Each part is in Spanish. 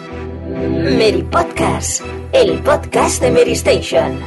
Mary Podcast, el podcast de Mary Station.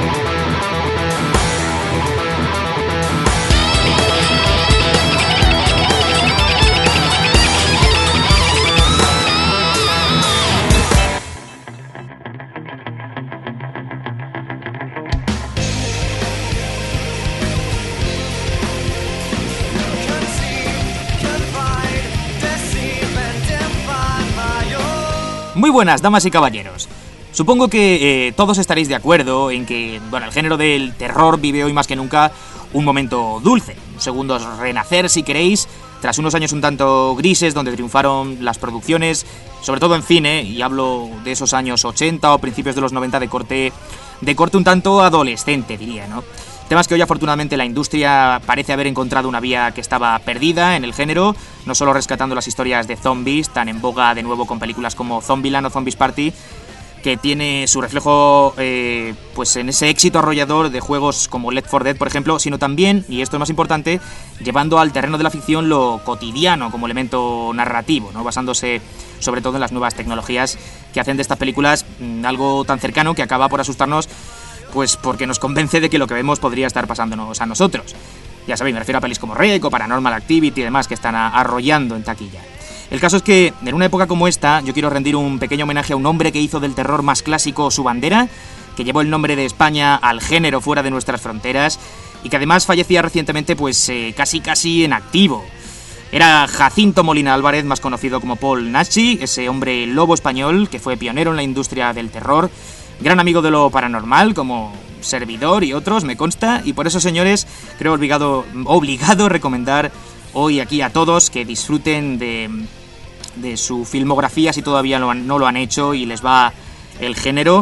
Muy buenas, damas y caballeros. Supongo que todos estaréis de acuerdo en que, el género del terror vive hoy más que nunca un momento dulce, un segundo renacer, si queréis, tras unos años un tanto grises donde triunfaron las producciones, sobre todo en cine, y hablo de esos años 80 o principios de los 90 de corte un tanto adolescente, diría, ¿no? Temas que hoy afortunadamente la industria parece haber encontrado una vía que estaba perdida en el género, no solo rescatando las historias de zombies, tan en boga de nuevo con películas como Zombieland o Zombies Party, que tiene su reflejo pues en ese éxito arrollador de juegos como Left 4 Dead, por ejemplo, sino también, y esto es más importante, llevando al terreno de la ficción lo cotidiano como elemento narrativo, ¿no? Basándose sobre todo en las nuevas tecnologías que hacen de estas películas algo tan cercano que acaba por asustarnos, pues porque nos convence de que lo que vemos podría estar pasándonos a nosotros. Ya sabéis, me refiero a pelis como Rec o Paranormal Activity y demás que están arrollando en taquilla. El caso es que, en una época como esta, yo quiero rendir un pequeño homenaje a un hombre que hizo del terror más clásico su bandera, que llevó el nombre de España al género fuera de nuestras fronteras y que además fallecía recientemente pues casi en activo. Era Jacinto Molina Álvarez, más conocido como Paul Naschy, ese hombre lobo español que fue pionero en la industria del terror, gran amigo de lo paranormal, como servidor y otros, me consta, y por eso, señores, creo obligado recomendar hoy aquí a todos que disfruten de su filmografía si todavía no lo han hecho y les va el género,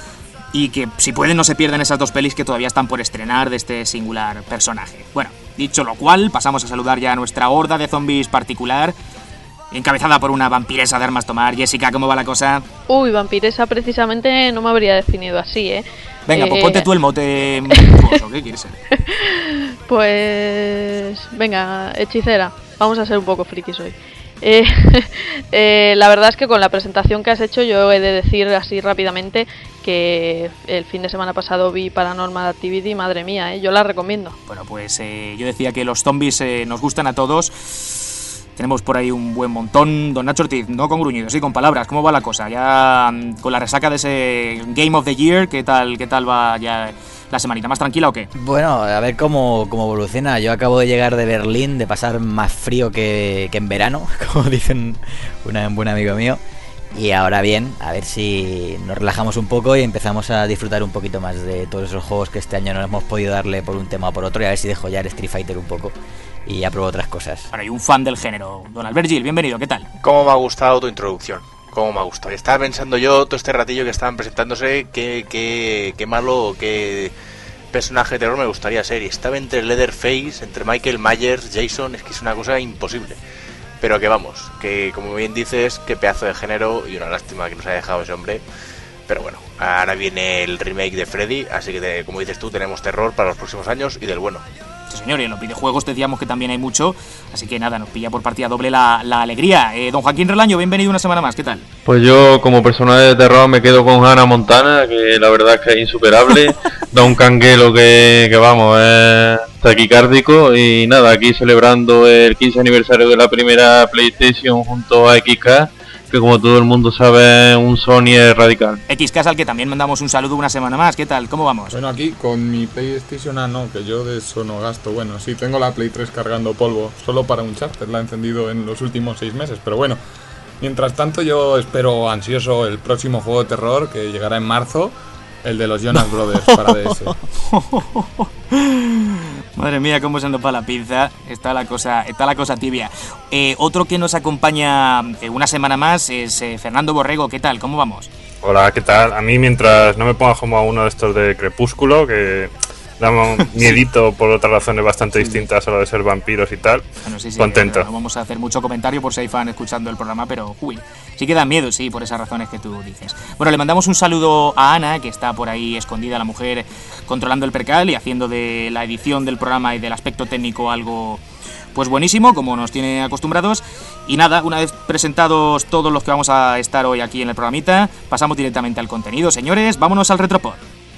y que si pueden no se pierdan esas dos pelis que todavía están por estrenar de este singular personaje. Bueno, dicho lo cual, pasamos a saludar ya a nuestra horda de zombies particular, encabezada por una vampiresa de armas tomar. Jessica, ¿cómo va la cosa? Uy, vampiresa precisamente no me habría definido así, ¿eh? Venga, pues ponte tú el mote. ¿Qué quieres ser? Pues... venga, hechicera. Vamos a ser un poco frikis hoy. La verdad es que con la presentación que has hecho yo he de decir así rápidamente que el fin de semana pasado vi Paranormal Activity, madre mía, yo la recomiendo. Bueno, pues yo decía que los zombies nos gustan a todos. Tenemos por ahí un buen montón. Don Nacho Ortiz, no con gruñidos, sí con palabras. ¿Cómo va la cosa? Ya con la resaca de ese Game of the Year, ¿qué tal va ya la semanita? ¿Más tranquila o qué? Bueno, a ver cómo evoluciona. Yo acabo de llegar de Berlín, de pasar más frío que en verano, como dicen un buen amigo mío. Y ahora bien, a ver si nos relajamos un poco y empezamos a disfrutar un poquito más de todos esos juegos que este año no hemos podido darle por un tema o por otro, y a ver si dejo ya el Street Fighter un poco y ya pruebo otras cosas. Ahora hay un fan del género, Don Albert Gil, bienvenido, ¿qué tal? ¿Cómo me ha gustado tu introducción? ¿Cómo me ha gustado? Estaba pensando yo todo este ratillo que estaban presentándose qué malo, qué personaje de terror me gustaría ser, y estaba entre Leatherface, entre Michael Myers, Jason, es que es una cosa imposible. Pero que vamos, que como bien dices, qué pedazo de género, y una lástima que nos haya dejado ese hombre. Pero bueno, ahora viene el remake de Freddy, así que como dices tú, tenemos terror para los próximos años y del bueno. Sí, señor, y en los videojuegos decíamos que también hay mucho, así que nada, nos pilla por partida doble la alegría. Don Joaquín Relaño, bienvenido una semana más, ¿qué tal? Pues yo, como personaje de terror, me quedo con Hannah Montana, que la verdad es que es insuperable, da un canguelo que vamos, es taquicárdico, y nada, aquí celebrando el 15 aniversario de la primera PlayStation junto a XK, que como todo el mundo sabe es un Sony radical. XK, al que también mandamos un saludo una semana más, ¿qué tal? ¿Cómo vamos? Bueno, aquí con mi PlayStation no, que yo de eso no gasto. Bueno, sí, tengo la Play 3 cargando polvo, solo para un Uncharted, la he encendido en los últimos 6 meses, pero bueno. Mientras tanto yo espero ansioso el próximo juego de terror que llegará en marzo, el de los Jonas Brothers para DS. Madre mía, cómo se nos va la pinza. Está la cosa tibia. Otro que nos acompaña una semana más es Fernando Borrego. ¿Qué tal? ¿Cómo vamos? Hola, ¿qué tal? A mí, mientras no me ponga como a uno de estos de Crepúsculo, que da un miedito por otras razones bastante distintas a lo de ser vampiros y tal, bueno, sí, contento. No vamos a hacer mucho comentario por si hay fan escuchando el programa, pero uy, sí que da miedo, sí, por esas razones que tú dices. Bueno, le mandamos un saludo a Ana, que está por ahí escondida, la mujer controlando el percal y haciendo de la edición del programa y del aspecto técnico algo pues buenísimo, como nos tiene acostumbrados. Y nada, una vez presentados todos los que vamos a estar hoy aquí en el programita, pasamos directamente al contenido. Señores, vámonos al Retropod.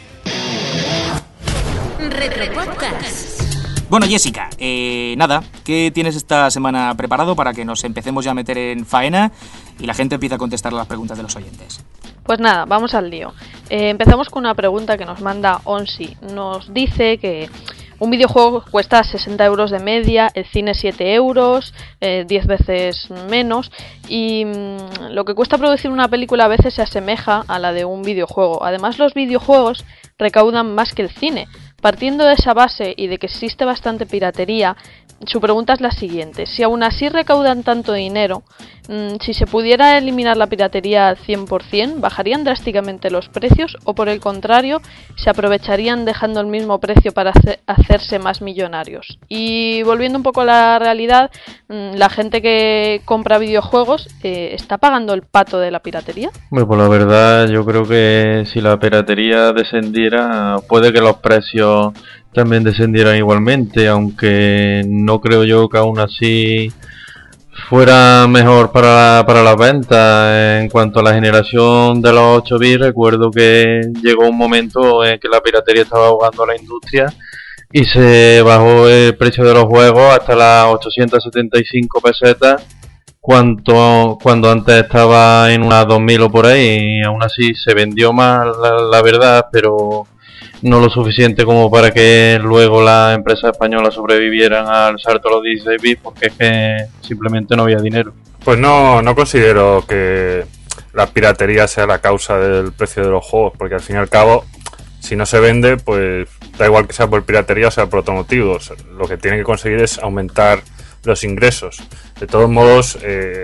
Retropodcast. Bueno, Jessica, nada, ¿qué tienes esta semana preparado para que nos empecemos ya a meter en faena y la gente empiece a contestar las preguntas de los oyentes? Pues nada, vamos al lío. Empezamos con una pregunta que nos manda Onsi. Nos dice que un videojuego cuesta 60 euros de media, el cine 7 euros, 10 veces menos, y lo que cuesta producir una película a veces se asemeja a la de un videojuego. Además, los videojuegos recaudan más que el cine. Partiendo de esa base y de que existe bastante piratería, su pregunta es la siguiente: si aún así recaudan tanto dinero, si se pudiera eliminar la piratería al 100%, ¿bajarían drásticamente los precios o por el contrario, se aprovecharían dejando el mismo precio para hacerse más millonarios? Y volviendo un poco a la realidad, la gente que compra videojuegos ¿está pagando el pato de la piratería? Bueno, pues la verdad yo creo que si la piratería descendiera, puede que los precios también descendieran igualmente, aunque no creo yo que aún así fuera mejor para las ventas. En cuanto a la generación de los 8 bits, recuerdo que llegó un momento en que la piratería estaba ahogando a la industria y se bajó el precio de los juegos hasta las 875 pesetas, cuando antes estaba en unas 2000 o por ahí, y aún así se vendió más, la verdad, pero no lo suficiente como para que luego las empresas españolas sobrevivieran al salto a los 16 bits, porque es que simplemente no había dinero. Pues no considero que la piratería sea la causa del precio de los juegos, porque al fin y al cabo, si no se vende, pues da igual que sea por piratería o sea por otro motivo. O sea, lo que tienen que conseguir es aumentar los ingresos. De todos modos,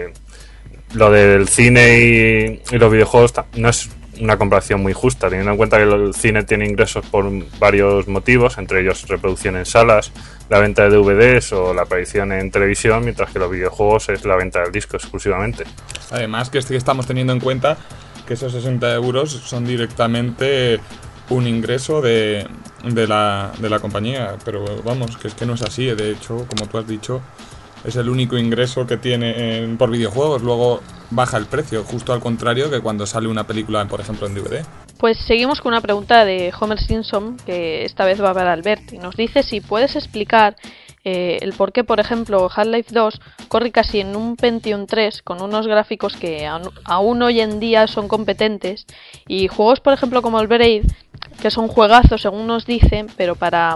lo del cine y los videojuegos no es una comparación muy justa, teniendo en cuenta que el cine tiene ingresos por varios motivos, entre ellos reproducción en salas, la venta de DVDs o la aparición en televisión, mientras que los videojuegos es la venta del disco exclusivamente. Además que estamos teniendo en cuenta que esos 60 euros son directamente un ingreso de la compañía, pero vamos, que es que no es así. De hecho, como tú has dicho, es el único ingreso que tiene por videojuegos. Luego baja el precio, justo al contrario que cuando sale una película, por ejemplo, en DVD. Pues seguimos con una pregunta de Homer Simpson, que esta vez va para Albert, y nos dice si puedes explicar el por qué, por ejemplo, Half-Life 2 corre casi en un Pentium 3 con unos gráficos que aún hoy en día son competentes, y juegos, por ejemplo, como el Braid, que son juegazos según nos dicen, pero para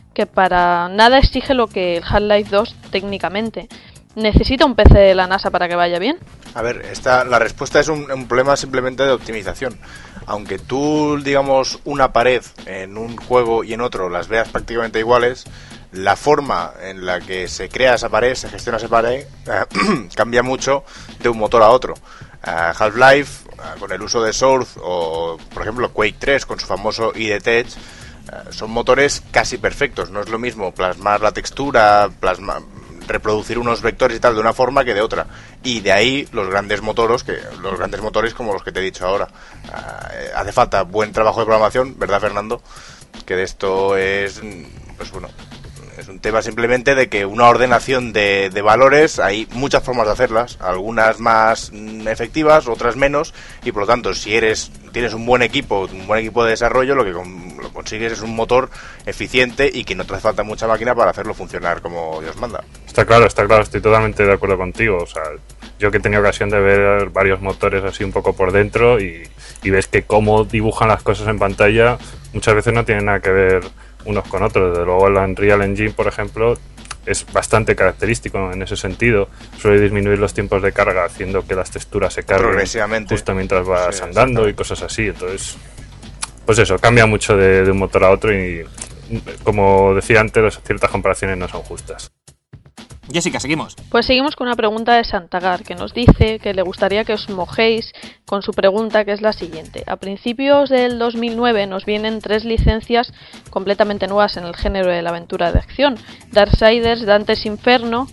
nada exige lo que el Half-Life 2 técnicamente. ¿Necesita un PC de la NASA para que vaya bien? A ver, la respuesta es un problema simplemente de optimización. Aunque tú, digamos, una pared en un juego y en otro las veas prácticamente iguales, la forma en la que se crea esa pared, se gestiona esa pared, cambia mucho de un motor a otro. Half-Life, con el uso de Source, o por ejemplo Quake 3 con su famoso ID Tech, son motores casi perfectos. No es lo mismo plasmar la textura, reproducir unos vectores y tal de una forma que de otra. Y de ahí los grandes motores como los que te he dicho ahora. Hace falta buen trabajo de programación, ¿verdad, Fernando? Que de esto es, pues bueno, es un tema simplemente de que una ordenación de valores, hay muchas formas de hacerlas, algunas más efectivas, otras menos, y por lo tanto, si tienes un buen equipo de desarrollo, lo que consigues es un motor eficiente y que no te hace falta mucha máquina para hacerlo funcionar como Dios manda. Está claro, estoy totalmente de acuerdo contigo. O sea, yo que he tenido ocasión de ver varios motores así un poco por dentro y ves que cómo dibujan las cosas en pantalla muchas veces no tienen nada que ver unos con otros. Desde luego el Unreal Engine, por ejemplo, es bastante característico en ese sentido. Suele disminuir los tiempos de carga, haciendo que las texturas se carguen progresivamente justo mientras vas andando y cosas así. Entonces, pues eso, cambia mucho de un motor a otro y, como decía antes, ciertas comparaciones no son justas. Jessica, seguimos. Pues seguimos con una pregunta de Santagar, que nos dice que le gustaría que os mojéis con su pregunta, que es la siguiente. A principios del 2009 nos vienen 3 licencias completamente nuevas en el género de la aventura de acción: Darksiders, Dante's Inferno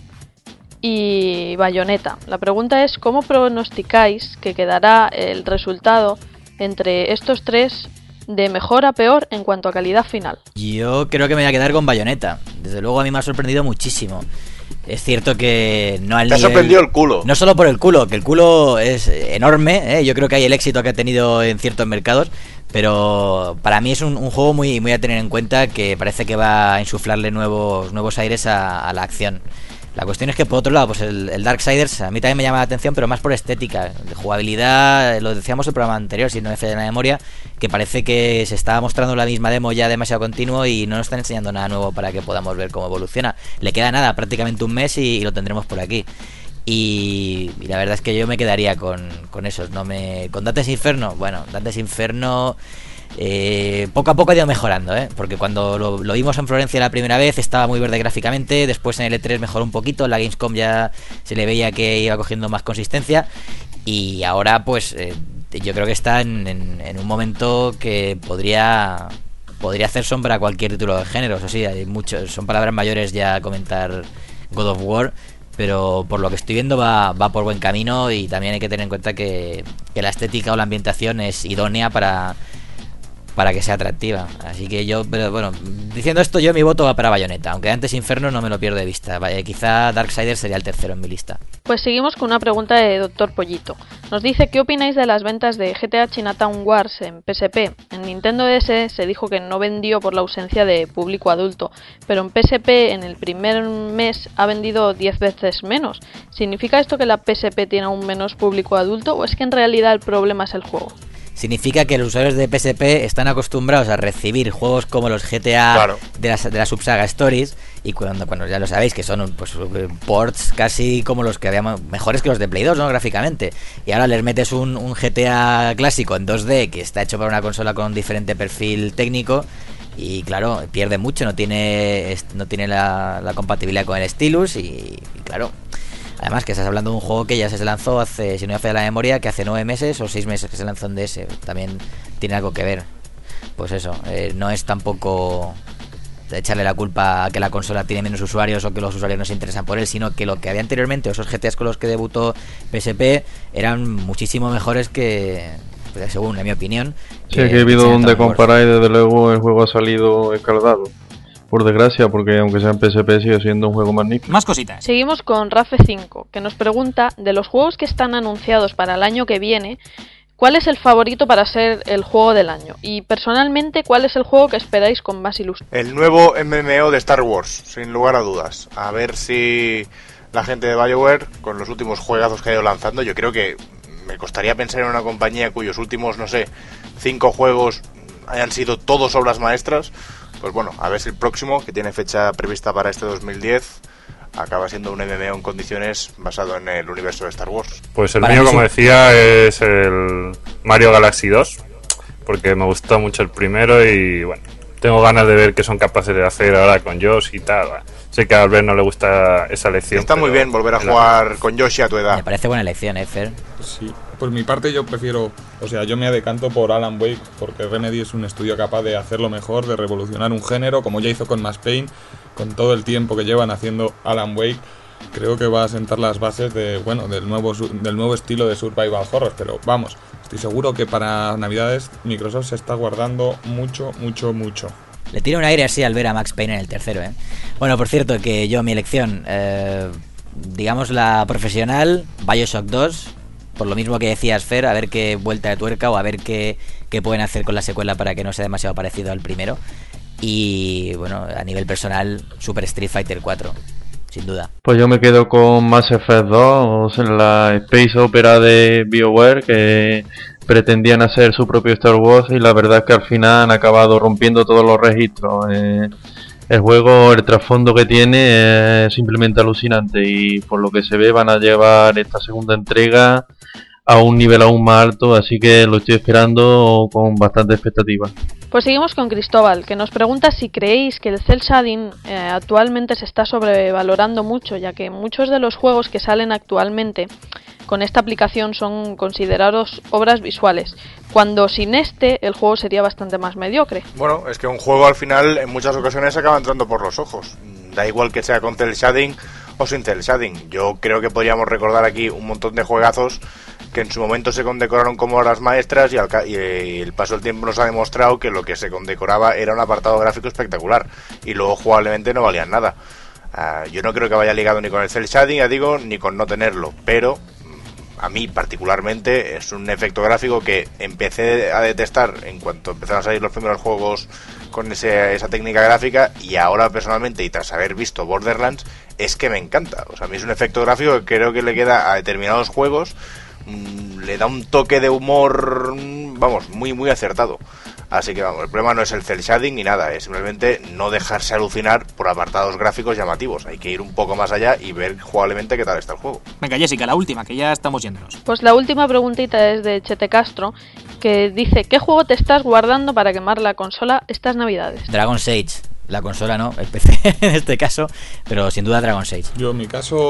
y Bayonetta. La pregunta es: ¿cómo pronosticáis que quedará el resultado entre estos 3 de mejor a peor en cuanto a calidad final? Yo creo que me voy a quedar con Bayonetta. desde luego a mí me ha sorprendido muchísimo. Es cierto que no al nivel... Te ha sorprendido el culo. No solo por el culo, que el culo es enorme, yo creo que hay el éxito que ha tenido en ciertos mercados, pero para mí es un juego muy, muy a tener en cuenta, que parece que va a insuflarle nuevos aires a la acción. La cuestión es que, por otro lado, pues el Darksiders a mí también me llama la atención, pero más por estética. De jugabilidad, lo decíamos en el programa anterior, si no me falla la memoria, que parece que se está mostrando la misma demo ya demasiado continuo y no nos están enseñando nada nuevo para que podamos ver cómo evoluciona. Le queda nada, prácticamente un mes y lo tendremos por aquí. Y la verdad es que yo me quedaría con esos. Con Dante's Inferno, bueno, Dante's Inferno... poco a poco ha ido mejorando, porque cuando lo vimos en Florencia la primera vez estaba muy verde gráficamente, después en el E3 mejoró un poquito, en la Gamescom ya se le veía que iba cogiendo más consistencia y ahora pues yo creo que está en un momento que podría hacer sombra a cualquier título de género. Eso sí, hay muchos, son palabras mayores ya comentar God of War, pero por lo que estoy viendo va por buen camino, y también hay que tener en cuenta que la estética o la ambientación es idónea para que sea atractiva. Así que yo, pero bueno, diciendo esto, yo mi voto va para Bayonetta, aunque antes Inferno no me lo pierdo de vista. Quizá Darksiders sería el tercero en mi lista. Pues seguimos con una pregunta de Dr. Pollito. Nos dice: ¿qué opináis de las ventas de GTA Chinatown Wars en PSP? En Nintendo DS se dijo que no vendió por la ausencia de público adulto, pero en PSP en el primer mes ha vendido 10 veces menos. ¿Significa esto que la PSP tiene aún menos público adulto, o es que en realidad el problema es el juego? Significa que los usuarios de PSP están acostumbrados a recibir juegos como los GTA, claro, de la subsaga Stories, y cuando ya lo sabéis que son pues ports casi como los que habíamos, mejores que los de Play 2, ¿no? Gráficamente, y ahora les metes un GTA clásico en 2D que está hecho para una consola con un diferente perfil técnico, y claro, pierde mucho, no tiene la compatibilidad con el stylus, y claro. Además que estás hablando de un juego que ya se lanzó hace, si no me falla la memoria, que hace 9 meses o 6 meses que se lanzó en DS. También tiene algo que ver. Pues eso, no es tampoco echarle la culpa a que la consola tiene menos usuarios o que los usuarios no se interesan por él, sino que lo que había anteriormente, esos GTAs con los que debutó PSP, eran muchísimo mejores que, según en mi opinión. Sí, que he habido donde comparar, y desde luego el juego ha salido escaldado. Por desgracia, porque aunque sea en PSP sigue siendo un juego magnífico. Más cositas. Seguimos con Rafe5, que nos pregunta: de los juegos que están anunciados para el año que viene, ¿cuál es el favorito para ser el juego del año? Y personalmente, ¿cuál es el juego que esperáis con más ilusión? El nuevo MMO de Star Wars, sin lugar a dudas. A ver si la gente de BioWare, con los últimos juegazos que ha ido lanzando, yo creo que me costaría pensar en una compañía cuyos últimos, 5 juegos hayan sido todos obras maestras. Pues bueno, a ver si el próximo, que tiene fecha prevista para este 2010, acaba siendo un MMO en condiciones basado en el universo de Star Wars. Pues el mío, como decía, es el Mario Galaxy 2, porque me gustó mucho el primero y bueno, tengo ganas de ver qué son capaces de hacer ahora con Yoshi y tal. Sé que a Albert no le gusta esa elección. Está muy bien volver a jugar con Yoshi a tu edad. Me parece buena elección, Fer. Sí, por mi parte yo prefiero, yo me decanto por Alan Wake, porque Remedy es un estudio capaz de hacerlo mejor, de revolucionar un género, como ya hizo con Max Payne, con todo el tiempo que llevan haciendo Alan Wake. Creo que va a sentar las bases del nuevo estilo de survival horror, pero vamos, estoy seguro que para Navidades Microsoft se está guardando mucho. Le tira un aire así al ver a Max Payne en el tercero, Bueno, por cierto, que yo mi elección, digamos la profesional, BioShock 2, por lo mismo que decías, Fer, a ver qué vuelta de tuerca o a ver qué pueden hacer con la secuela para que no sea demasiado parecido al primero. Y bueno, a nivel personal, Super Street Fighter 4, sin duda. Pues yo me quedo con Mass Effect 2, la Space Opera de BioWare, que pretendían hacer su propio Star Wars y la verdad es que al final han acabado rompiendo todos los registros. El juego, el trasfondo que tiene es simplemente alucinante, y por lo que se ve van a llevar esta segunda entrega a un nivel aún más alto, así que lo estoy esperando con bastante expectativa. Pues seguimos con Cristóbal, que nos pregunta si creéis que el cel shading actualmente se está sobrevalorando mucho, ya que muchos de los juegos que salen actualmente con esta aplicación son considerados obras visuales, cuando sin el juego sería bastante más mediocre. Bueno, es que un juego al final en muchas ocasiones acaba entrando por los ojos. Da igual que sea con cel shading o sin cel shading. Yo creo que podríamos recordar aquí un montón de juegazos que en su momento se condecoraron como obras maestras y el paso del tiempo nos ha demostrado que lo que se condecoraba era un apartado gráfico espectacular y luego jugablemente no valían nada. Yo no creo que vaya ligado ni con el cel shading, ya digo, ni con no tenerlo, pero a mí particularmente es un efecto gráfico que empecé a detestar en cuanto empezaron a salir los primeros juegos con esa técnica gráfica, y ahora personalmente, y tras haber visto Borderlands, es que me encanta. O sea, a mí es un efecto gráfico que creo que le queda a determinados juegos, le da un toque de humor, vamos, muy muy acertado. Así que vamos, el problema no es el cel shading ni nada, es simplemente no dejarse alucinar por apartados gráficos llamativos. Hay que ir un poco más allá y ver jugablemente qué tal está el juego. Venga, Jessica, la última, que ya estamos yéndonos. Pues la última preguntita es de Chete Castro, que dice: ¿qué juego te estás guardando para quemar la consola estas navidades? Dragon's Age. La consola no, el PC en este caso, pero sin duda Dragon's Age. Yo en mi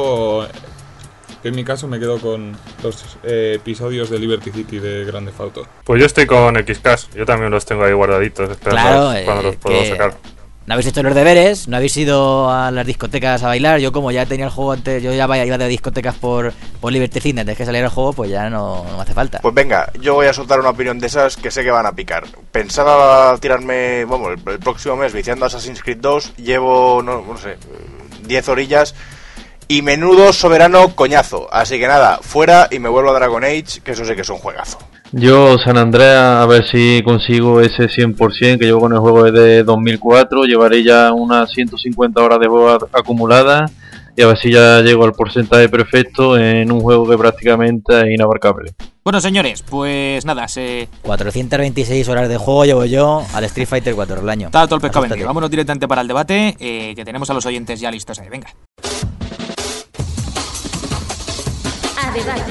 caso me quedo con los episodios de Liberty City de Grand Theft Auto. Pues yo estoy con XCash, yo también los tengo ahí guardaditos, esperando cuando los puedo sacar. No habéis hecho los deberes, no habéis ido a las discotecas a bailar. Yo, como ya tenía el juego antes, yo ya iba de discotecas por Liberty City antes que saliera el juego, pues ya no me hace falta. Pues venga, yo voy a soltar una opinión de esas que sé que van a picar. Pensaba tirarme, vamos, el próximo mes viciando Assassin's Creed 2, llevo, no sé, 10 orillas y menudo soberano coñazo. Así que nada, fuera y me vuelvo a Dragon Age, que eso sí que es un juegazo. Yo, San Andreas, a ver si consigo ese 100% que llevo con el juego desde 2004. Llevaré ya unas 150 horas de juego acumuladas y a ver si ya llego al porcentaje perfecto en un juego que prácticamente es inabarcable. Bueno, señores, pues nada, 426 horas de juego llevo yo al Street Fighter 4 el año. Está todo el pescado vendido. Vámonos directamente para el debate, que tenemos a los oyentes ya listos ahí. Venga. A debate.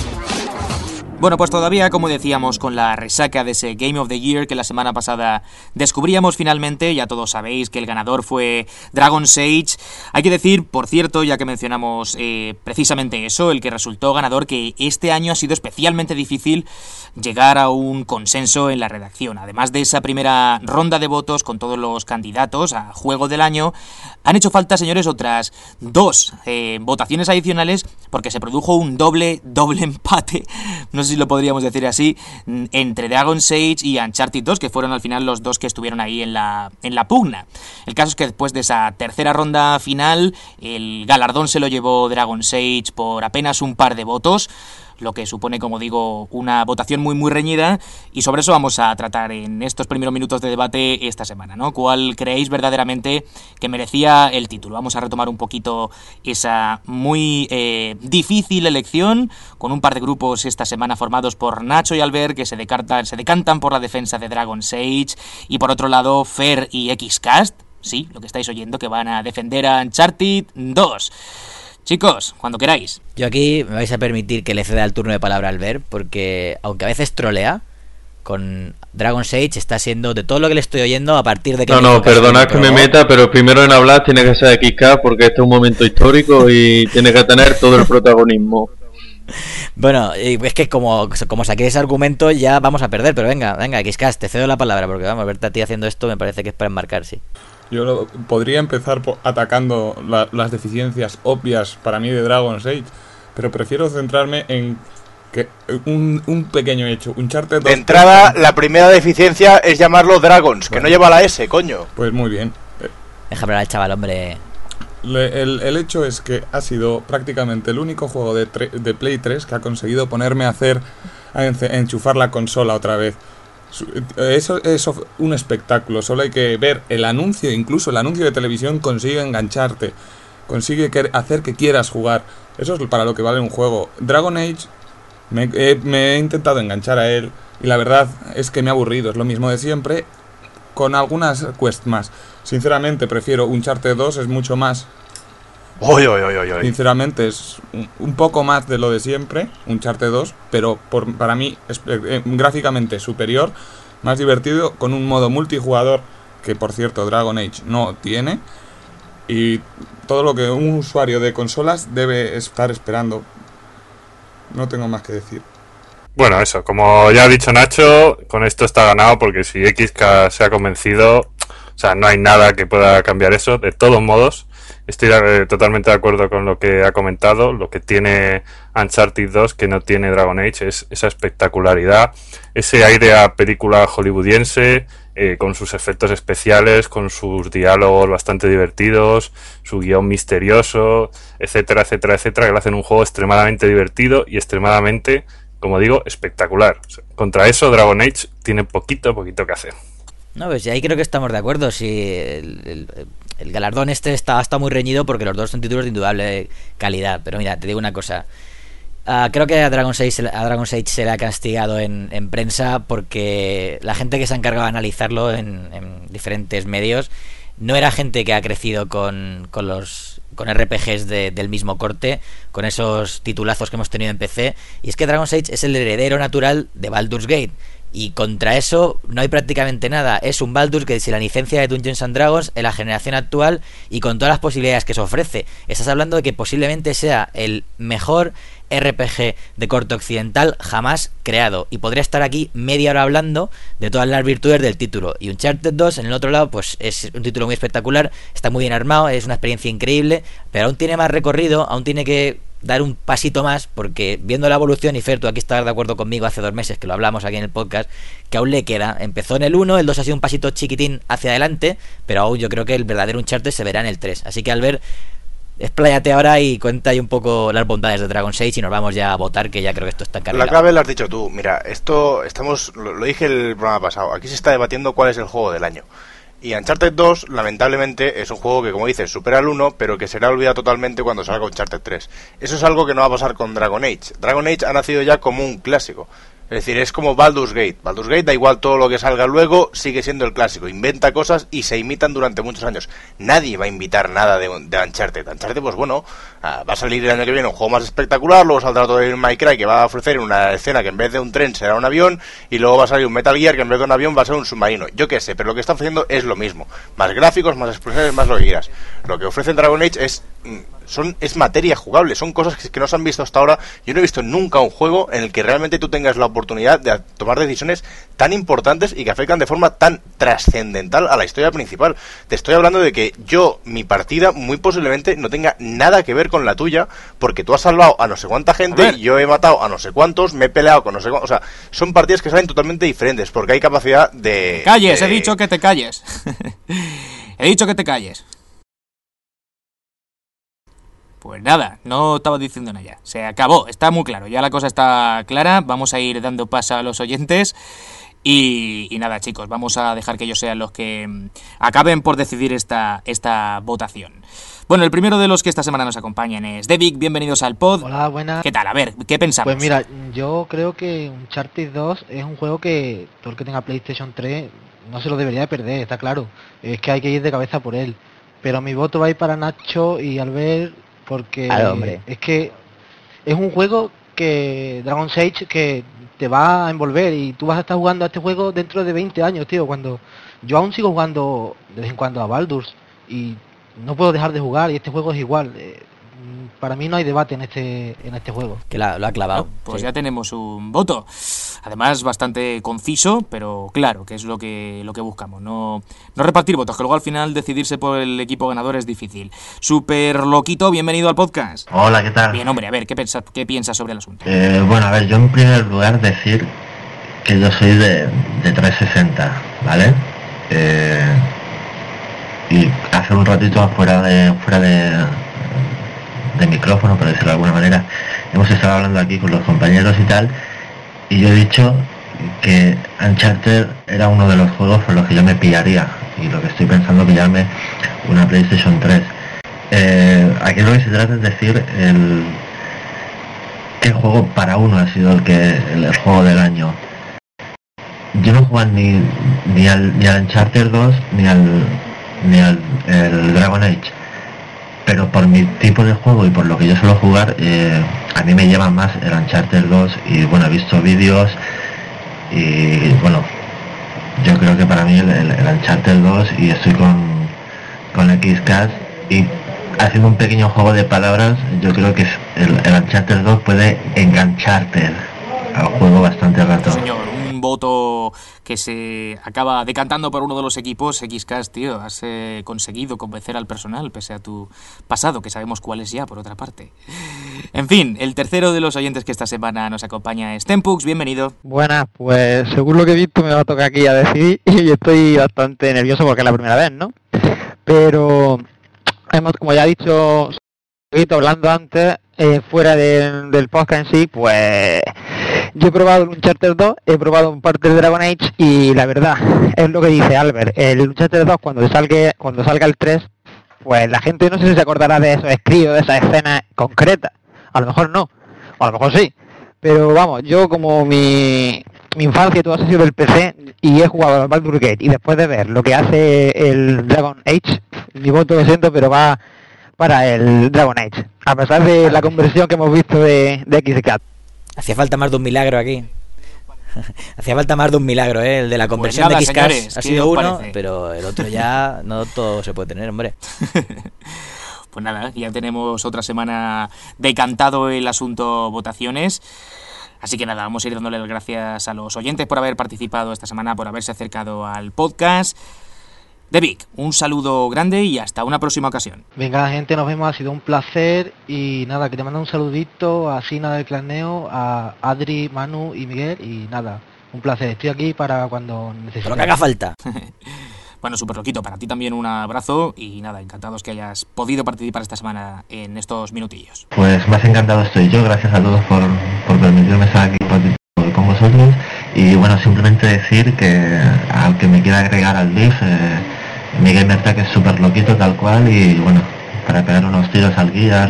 Bueno, pues todavía, como decíamos, con la resaca de ese Game of the Year que la semana pasada descubríamos finalmente. Ya todos sabéis que el ganador fue Dragon's Age. Hay que decir, por cierto, ya que mencionamos precisamente eso, el que resultó ganador, que este año ha sido especialmente difícil llegar a un consenso en la redacción. Además de esa primera ronda de votos con todos los candidatos a juego del año, han hecho falta, señores, otras 2 votaciones adicionales, porque se produjo un doble empate, no sé si lo podríamos decir así, entre Dragon's Age y Uncharted 2, que fueron al final los 2 que estuvieron ahí en la pugna. El caso es que después de esa tercera ronda final, el galardón se lo llevó Dragon's Age por apenas un par de votos, lo que supone, como digo, una votación muy muy reñida, y sobre eso vamos a tratar en estos primeros minutos de debate esta semana, ¿no? ¿Cuál creéis verdaderamente que merecía el título? Vamos a retomar un poquito esa muy difícil elección, con un par de grupos esta semana formados por Nacho y Albert, que se decantan por la defensa de Dragon's Age, y por otro lado Fer y Xcast, sí, lo que estáis oyendo, que van a defender a Uncharted 2. Chicos, cuando queráis. Yo aquí me vais a permitir que le ceda el turno de palabra al Ver, porque aunque a veces trolea, con Dragon's Age está siendo, de todo lo que le estoy oyendo, a partir de que... No, perdonad que me meta, pero primero en hablar tiene que ser XK, porque este es un momento histórico y tiene que tener todo el protagonismo. Bueno, es que como saqué ese argumento ya vamos a perder, pero venga, XK, te cedo la palabra, porque vamos, verte a ti haciendo esto me parece que es para enmarcar, sí. Yo podría empezar atacando las deficiencias obvias para mí de Dragon's Age, pero prefiero centrarme en que un pequeño hecho. Uncharted 2. De entrada, la primera deficiencia es llamarlo Dragons, que no lleva la S, coño. Pues muy bien. Déjame hablar al chaval, hombre. El hecho es que ha sido prácticamente el único juego de Play 3 que ha conseguido ponerme a enchufar la consola otra vez. Eso es un espectáculo. Solo hay que ver el anuncio, incluso el anuncio de televisión consigue engancharte, consigue hacer que quieras jugar. Eso es para lo que vale un juego. Dragon Age me he intentado enganchar a él y la verdad es que me ha aburrido. Es lo mismo de siempre, con algunas quests más. Sinceramente prefiero Uncharted 2, es mucho más. Sinceramente es un poco más de lo de siempre, Uncharted 2, pero para mí es gráficamente superior, más divertido, con un modo multijugador que, por cierto, Dragon Age no tiene, y todo lo que un usuario de consolas debe estar esperando. No tengo más que decir. Bueno, eso, como ya ha dicho Nacho, con esto está ganado, porque si XK se ha convencido, o sea, no hay nada que pueda cambiar eso. De todos modos, Estoy totalmente de acuerdo con lo que ha comentado. Lo que tiene Uncharted 2 que no tiene Dragon Age es esa espectacularidad, ese aire a película hollywoodiense, con sus efectos especiales, con sus diálogos bastante divertidos, su guión misterioso, etcétera, etcétera, etcétera, que le hacen un juego extremadamente divertido y extremadamente, como digo, espectacular. O sea, contra eso Dragon Age tiene poquito que hacer. No, pues ahí creo que estamos de acuerdo. Si el galardón está muy reñido porque los dos son títulos de indudable calidad. Pero mira, te digo una cosa. Creo que a Dragon Age se le ha castigado en prensa porque la gente que se ha encargado de analizarlo en diferentes medios no era gente que ha crecido con RPGs del mismo corte, con esos titulazos que hemos tenido en PC. Y es que Dragon Age es el heredero natural de Baldur's Gate. Y contra eso no hay prácticamente nada. Es un Baldur's Gate sin la licencia de Dungeons and Dragons en la generación actual y con todas las posibilidades que se ofrece. Estás hablando de que posiblemente sea el mejor RPG de corte occidental jamás creado. Y podría estar aquí media hora hablando de todas las virtudes del título. Y Uncharted 2 en el otro lado pues es un título muy espectacular, está muy bien armado, es una experiencia increíble, pero aún tiene más recorrido, aún tiene que dar un pasito más, porque viendo la evolución, y Fer, tú aquí estabas de acuerdo conmigo hace 2 meses que lo hablamos aquí en el podcast, que aún le queda. Empezó en el 1, el 2 ha sido un pasito chiquitín hacia adelante, pero aún yo creo que el verdadero Uncharted se verá en el 3. Así que, Albert, expláyate ahora y cuenta ahí un poco las bondades de Dragon Age y nos vamos ya a votar, que ya creo que esto está encarrilado. La clave lo has dicho tú. Mira, lo dije el programa pasado, aquí se está debatiendo cuál es el juego del año. Y Uncharted 2, lamentablemente, es un juego que, como dices, supera el 1, pero que será olvidado totalmente cuando salga Uncharted 3. Eso es algo que no va a pasar con Dragon Age. Dragon Age ha nacido ya como un clásico. Es decir, es como Baldur's Gate. Baldur's Gate da igual todo lo que salga luego, sigue siendo el clásico. Inventa cosas y se imitan durante muchos años. Nadie va a invitar nada de Uncharted. Uncharted, pues bueno, va a salir el año que viene un juego más espectacular, luego saldrá todo el My Cry que va a ofrecer una escena que en vez de un tren será un avión, y luego va a salir un Metal Gear que en vez de un avión va a ser un submarino. Yo qué sé, pero lo que está ofreciendo es lo mismo. Más gráficos, más explosiones, más lo que quieras. Lo que ofrece Dragon Age es materia jugable, son cosas que no se han visto hasta ahora. Yo no he visto nunca un juego en el que realmente tú tengas la oportunidad de tomar decisiones tan importantes y que afectan de forma tan trascendental a la historia principal. Te estoy hablando de que mi partida muy posiblemente no tenga nada que ver con la tuya, porque tú has salvado a no sé cuánta gente y yo he matado a no sé cuántos, me he peleado con no sé cuántos. O sea, son partidas que salen totalmente diferentes porque hay capacidad de... ¡Calles! He dicho que te calles. He dicho que te calles. Pues nada, no estaba diciendo nada ya. Se acabó, está muy claro, ya la cosa está clara. Vamos a ir dando paso a los oyentes. Y nada, chicos, vamos a dejar que ellos sean los que acaben por decidir esta votación. Bueno, el primero de los que esta semana nos acompañan es Devic. Bienvenidos al pod. Hola, buenas. ¿Qué tal? A ver, ¿qué pensamos? Pues mira, yo creo que Uncharted 2 es un juego que todo el que tenga PlayStation 3 no se lo debería de perder, está claro. Es que hay que ir de cabeza por él. Pero mi voto va a ir para Nacho y Albert, porque es que es un juego que Dragon Age que te va a envolver y tú vas a estar jugando a este juego dentro de 20 años, tío. Cuando yo aún sigo jugando de vez en cuando a Baldur's y no puedo dejar de jugar, y este juego es igual. Para mí no hay debate en este juego. Que lo ha clavado. No, pues sí. Ya tenemos un voto. Además, bastante conciso, pero claro, que es lo que buscamos. No repartir votos, que luego al final decidirse por el equipo ganador es difícil. Super Loquito, bienvenido al podcast. Hola, ¿qué tal? Bien, hombre, a ver, ¿qué piensas sobre el asunto? Bueno, a ver, yo en primer lugar decir que yo soy de 360, ¿vale? Y hace un ratito fuera de micrófono, por decirlo de alguna manera, hemos estado hablando aquí con los compañeros y tal, y yo he dicho que Uncharted era uno de los juegos por los que yo me pillaría, y lo que estoy pensando es pillarme una PlayStation 3. Aquí lo que se trata es decir qué juego para uno ha sido el juego del año. Yo no juego ni al Uncharted 2 ni al Dragon Age, pero por mi tipo de juego y por lo que yo suelo jugar, a mí me lleva más el Uncharted 2, y bueno, he visto vídeos y bueno, yo creo que para mí el Uncharted 2, y estoy con XCast, y haciendo un pequeño juego de palabras, yo creo que el Uncharted 2 puede engancharte al juego bastante rato. Señor, buen voto que se acaba decantando por uno de los equipos, XCast, tío, has conseguido convencer al personal, pese a tu pasado, que sabemos cuál es ya, por otra parte. En fin, el tercero de los oyentes que esta semana nos acompaña es Tempux, bienvenido. Buenas, pues según lo que he visto me va a tocar aquí a decidir y estoy bastante nervioso porque es la primera vez, ¿no? Pero como ya he dicho, hablando antes, fuera del podcast en sí, pues yo he probado el Uncharted 2, he probado un parte del Dragon Age y la verdad, es lo que dice Albert, el Uncharted 2 cuando salga el 3, pues la gente no sé si se acordará de esos escritos, de esas escenas concretas, a lo mejor no, o a lo mejor sí, pero vamos, yo como mi infancia y todo ha sido del PC y he jugado al Baldur's Gate y después de ver lo que hace el Dragon Age, mi voto lo siento, pero va para el Dragon Age, a pesar de la conversión que hemos visto de XCAT. Hacía falta más de un milagro aquí. Hacía falta más de un milagro, ¿eh? El de la conversión pues nada, de XCAT señores, ha sido uno, parece? pero el otro ya no todo se puede tener, hombre. Pues nada, ya tenemos otra semana decantado el asunto votaciones. Así que nada, vamos a ir dándole las gracias a los oyentes por haber participado esta semana, por haberse acercado al podcast. The Vic, un saludo grande y hasta una próxima ocasión. Venga, gente, nos vemos, ha sido un placer. Y nada, quería mandar un saludito a Sina del Claneo, a Adri, Manu y Miguel. Y nada, un placer, estoy aquí para cuando necesites. Lo que haga falta. Bueno, súper loquito, para ti también un abrazo y nada, encantados que hayas podido participar esta semana en estos minutillos. Pues más encantado estoy yo, gracias a todos por permitirme estar aquí con vosotros. Y bueno, simplemente decir que al que me quiera agregar al DIF, mi gamer tag es súper loquito tal cual y bueno, para pegar unos tiros al Gears